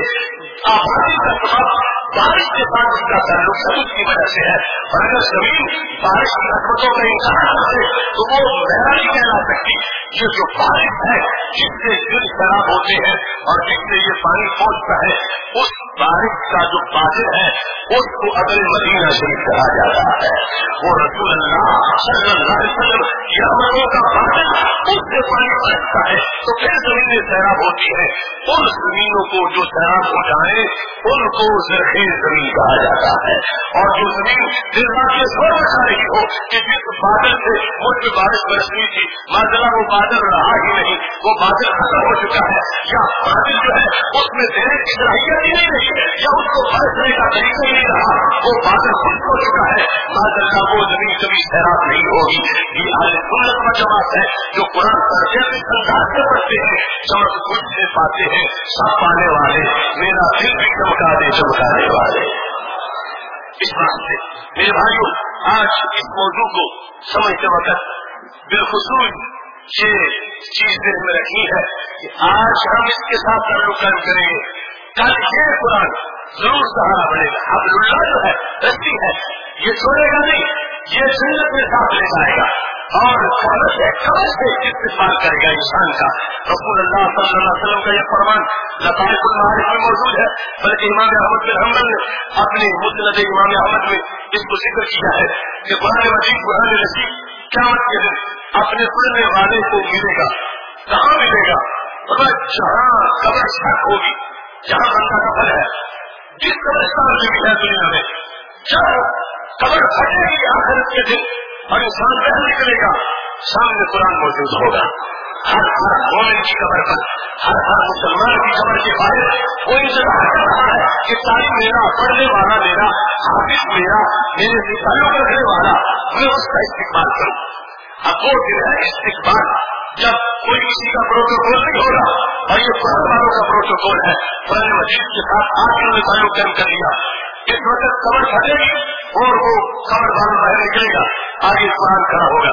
آبادی کا سبب بارش کے ساتھ اس کا تعلق ہے، اس کی وجہ سے ہے. اور اگر زمین بارش کی حکمتوں کا انکار کرے تو وہ میلا نہیں کہلا سکتی. یہ جو بارش ہے جس سے دل خراب ہوتے ہیں اور جس سے یہ پانی پہنچتا ہے، اس بارش کا جو بادل ہے اس کو اگر مدینہ شریف کہا جاتا ہے. وہ رسول اللہ صلی اللہ علیہ وسلم یمنوں کا بادل، اس سے پانی برستا ہے تو پھر زمینیں سیراب ہوتی ہیں. ان زمینوں کو جو سیراب ہو جائیں ان کو زرخیز زمین کہا جاتا ہے. اور جو زمین دل رات یہ سوچ رکھا رہی ہو کہ جس بادل سے مجھ پہ بارش برسنی تھی ماشاءاللہ وہ بادل رہا ہی نہیں، وہ بادل ختم ہو چکا ہے، یا بادل جو ہے اس میں دینے کی صلاحیت ہی نہیں رہی، یا اس کو برسنے کا طریقہ ہی نہیں رہا، وہ بادل خشک ہو چکا ہے، ماشاءاللہ وہ زمین کبھی سیراب نہیں ہوگی. یہ اہل سنت و جماعت ہے جو قرآن پڑھتے ہیں اس انداز سے پڑھتے ہیں، چمک کچھ سے پاتے ہیں سب پانے والے، میرا دل بھی چمکا دے چمکانے والے. اس بات سے میرے بھائیوں آج اس موضوع کو سمجھتے وقت بالخصوص یہ چیز دل میں رکھی ہے کہ آج ہم اس کے ساتھ تعلق قائم کریں گے، کل یہ قرآن ضرور سہارا بنے گا. عبداللہ جو ہے رسی ہے یہ چھوڑے گا نہیں، یہ سنت میں ساتھ لے جائے گا اور کاغذ سے استعمال کرے گا انسان کا. رسول اللہ صلی اللہ علیہ وسلم کا یہ فرمان لطائف المعارف میں موجود ہے، بلکہ امام احمد بن حنبل نے اپنے مسند امام احمد میں اس کو ذکر کیا ہے کہ قرآن مجید قرآن رسید قیامت کے دن اپنے سننے والے کو ملے گا. کہاں ملے گا؟ جہاں قبر شک ہوگی، جہاں بندہ قبر ہے जिस कब्रिस्तान में भी है दुनिया में, जब कब्र फटेगी आखिरत के दिन और इंसान बाहर निकलेगा, सामने कुरान मौजूद होगा। हर मोमिन की कब्र पर, हर मुसलमान की कब्र के बाहर कोई इंतजार कर रहा है कि तालीम मेरा, पढ़ने वाला मेरा, हाफिज मेरा, मेरे से ताल्लुक रखने वाला, मैं उसका इस्तेमाल करूं। अब वो दिन है इस्तेमाल, जब कोई किसी का प्रोटोकॉल नहीं हो रहा, और ये कुरान वालों का प्रोटोकॉल है। कुरान मजीद के साथ आज उन्होंने ताल्लुक कायम कर लिया। इस वक्त कब्र फटेगी और वो कब्र वाला बाहर निकलेगा, आगे कुरान खड़ा होगा,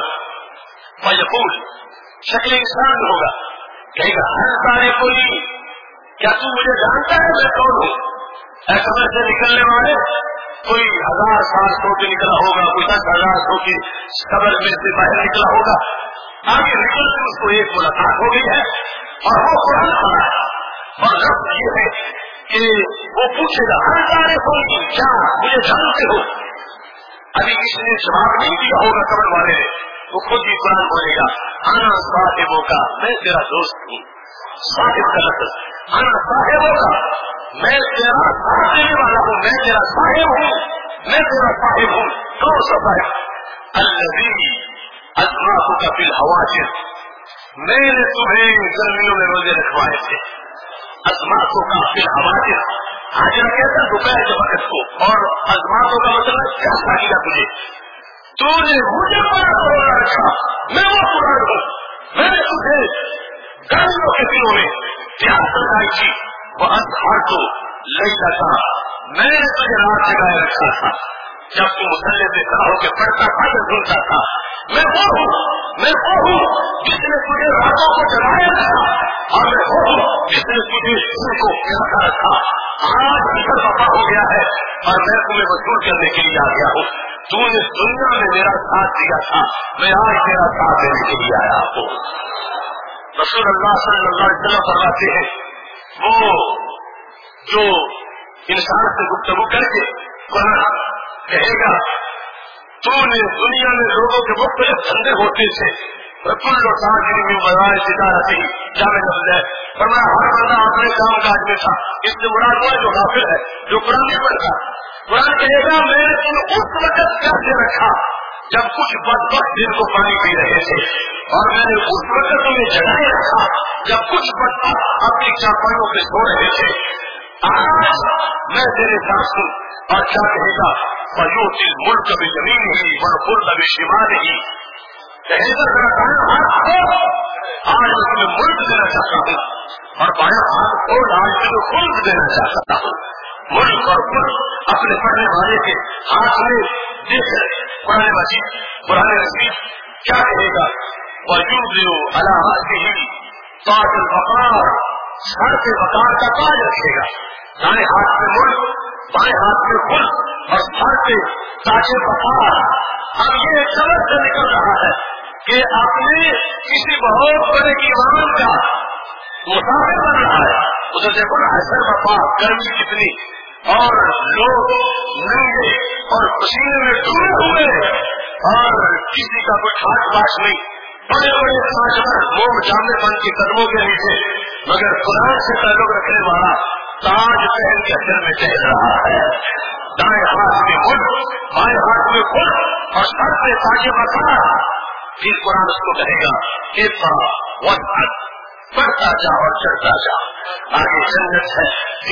मजबूर शक्ल इंसान होगा, कहेगा हर सारे कोई, क्या तू मुझे जानता है मैं कौन हूँ? कब्र से निकलने वाले कोई 1000 साल सो के निकला होगा, कोई 10,000 सो की कब्र में से बाहर निकला होगा, आगे निकल के उसको एक मुलाकात हो गई है और वो कुरान खड़ा है। और लफ्ज़ ये है कि वो पूछेगा हर सारे कोई, क्या मुझे जानते हो? अभी किसी ने जवाब नहीं दिया होगा कब्र वाले ने, वो खुद ही कुरान बोलेगा आना साहिबों का, मैं तेरा दोस्त हूँ। साहिब का लफ्ज़, आना साहिबों का, मैं तेरा साथ देने वाला हूँ, मैं तेरा साहिब हूँ, मैं तेरा साहिब हूँ। कौन सा साहिब? अल्लज़ी अज़मातु का फिल हवाजिर, मैंने तुम्हें गर्मियों में रोजे रखवाए थे। अज़मातु का फिल हवाजिर, हाजिर कहता दोपहर के वक्त को, और अज़मातु का मतलब क्या किया तुझे? तूने मुझे पर रोजा रखा, मैं वो कुरान हूँ। मैंने तुझे गर्मियों के दिनों में प्यास लगाई थी, वह हर तो लई लगा, मैंने तुझे रात जगाए रखा था, जब तू मुसल्ले से खड़ा होकर पढ़ता था मैं सुनता था। मैं वो हूँ, मैं वो हूँ जिसने तुझे रातों को जगाया रखा, और मैं वो हूँ जिसने तुझे दिन को प्यासा रखा। आज असर वफा हो गया है और मैं तुम्हें वसूल करने के लिए आ गया हूँ। तूने दुनिया में मेरा साथ दिया था, मैं आज तेरा साथ देने के लिए आया हूँ। रसूल अल्लाह सल्लल्लाहु अलैहि वसल्लम फरमाते हैं, वो जो इंसान से गुफ्तगू करके कुरान कहेगा तूने दुनिया में लोगों के मुख्तलिफ धंधे होते थे, कुल्लु ताजिर मिन बराए तिजारतिही, जामे लफ्ज़ है, फरमाया हर बंदा अपने काम काज में था। इससे मुराद हुआ जो गाफिल है, जो कुरान नहीं पढ़ता। कुरान कहेगा मैंने तुम्हें उस वक्त कैसे रखा जब कुछ बदबख्त दिन को पानी पी रहे थे, और मैंने उस वक्त तुम्हें जगाए रखा जब कुछ बदबख्त अपनी चापाइयों पे सो रहे थे। आज मैं तेरे साथ हूँ। और क्या कहेगा? फयूतिल मुल्क बियमीनिही वल खुल्द बिशिमालिही, कहेगा जरा दायां हाथ खोल, आज मैं तुम्हें मुल्क देना चाहता हूँ, और बायां हाथ खोल, आज तुम्हें खुल्द देना चाहता हूँ। मुल्क और खुल्द अपने पढ़ने वाले के हाथ में देख कुरान मजीद, कुरान मजीद क्या कहेगा? वयूदियो अला हासिही ताजुल वकार, सर पे वकार का ताज रखेगा। दाएं हाथ में मुल्क, बाएं हाथ में खुल्द, और सर पे ताजे वकार। अब ये समझ से निकल रहा है कि आपने किसी बहुत बड़े ईमान का मुसाफिर बन रहा है। उधर देखो ना असर वफा, गर्मी कितनी, और लोग नंगे और पसीने में डूबे हुए, और किसी का कोई ठाट बात नहीं, बड़े बड़े ताजवर मोम जामे बन के कदमों के नीचे, मगर कुरान से ताल्लुक रखने वाला ताज पहन के दिल में टहल रहा है। दाएं हाथ में मुल्क, बाएं हाथ में खुद, और सर पे ताजे वकार। फिर कुरान उसको कहेगा कि बढ़ता जा और चढ़ता जा। आगे जन्नत है,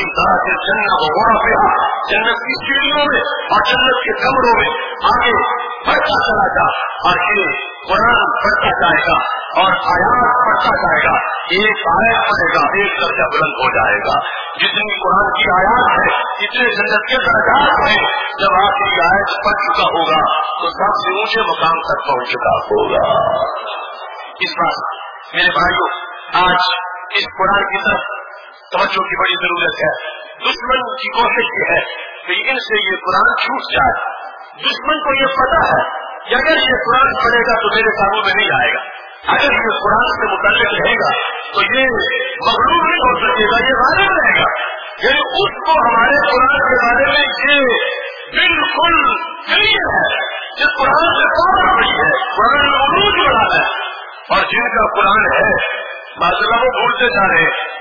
जन्नत की सीढ़ियों में और जन्नत के कमरों में आगे बढ़ता चला जा। और ये कुरान बढ़ता जाएगा और आयात बढ़ता जाएगा, एक आयत पड़ेगा, एक दर्जा बुलंद हो जाएगा। जितनी कुरान की आयात है इतने जन्नत के दर्जात हैं। जब आखिरी आयत पढ़ चुका होगा तो सबसे ऊंचे मुकाम तक पहुंच चुका होगा। इस बात मेरे भाइयों, आज इस कुरान की तरफ तवज्जो की बड़ी जरूरत है। दुश्मन की कोशिश ये है कि इनसे ये कुरान छूट जाए। दुश्मन को ये पता है कि अगर ये कुरान पढ़ेगा तो मेरे काबू में नहीं आएगा, अगर ये कुरान से मुतल्लिक रहेगा तो ये मगलूब नहीं हो सकेगा, ये गालिब रहेगा। यानी उसको हमारे कुरान के बारे में ये बिल्कुल क्लियर है कि कुरान से कौन बड़ी है, कुरान में उरूज बड़ा है। और जिनका कुरान है माशाअल्लाह वो भूलते जा रहे,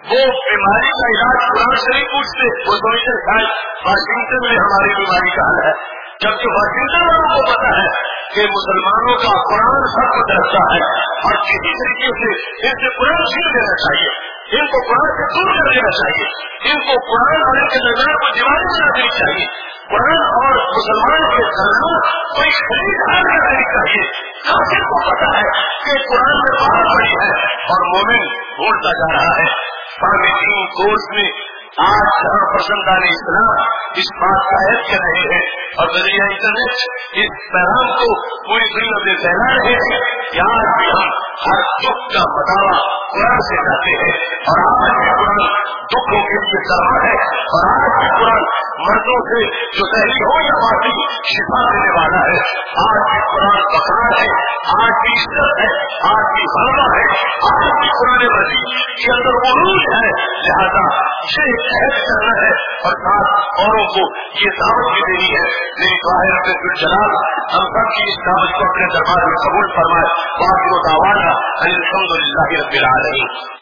وہ بیماری کا علاج قرآن سے نہیں پوچھتے، وہ سمجھتے شاید واشنگٹن میں ہماری بیماری کا حل ہے، جبکہ واشنگٹن والوں کو پتا ہے کہ مسلمانوں کا قرآن سب کو درجہ ہے اور کسی طریقے سے ان سے قرآن چھین لینا چاہیے، ان کو قرآن سے دور کر دینا چاہیے، ان کو قرآن اور ان کے درمیان کو دیواری بنا دینی چاہیے، قرآن اور مسلمان کے درمیان کوئی خرید کر دینی چاہیے۔ کافر کو پتا ہے کہ قرآن میں بات بڑی ہے اور مومن بولتا جا رہا ہے۔ فارمیٹنگ کورس میں آج جہاں پسندان اسلام اس بات کا عہد کر رہے ہیں اور ذریعہ انٹرنیٹ اس پیغام کو پوری دنیا میں پھیلا رہے ہیں کہ آج بھی ہم ہر دکھ کا بتاوا قرآن سے کرتے ہیں اور آج بھی قرآن دکھوں کے لیے دوا ہے اور آج بھی قرآن مردوں سے جو ذہنی ہو یا باطنی شفا دینے والا ہے، آج بھی قرآن بقار ہے، آج بھی عزت ہے، آج بھی غلبہ ہے، آج بھی قرآن مجید کے اندر عروج ہے۔ لہذا یہ عہد کرنا ہے اور ساتھ اوروں کو یہ دعوت بھی دینی ہے۔ میری ظاہر رب الجلال ہم سب کی اس دعوت کو اپنے دربار میں قبول فرمائے۔ باقی دعوانا الحمدللہ رب العالمین۔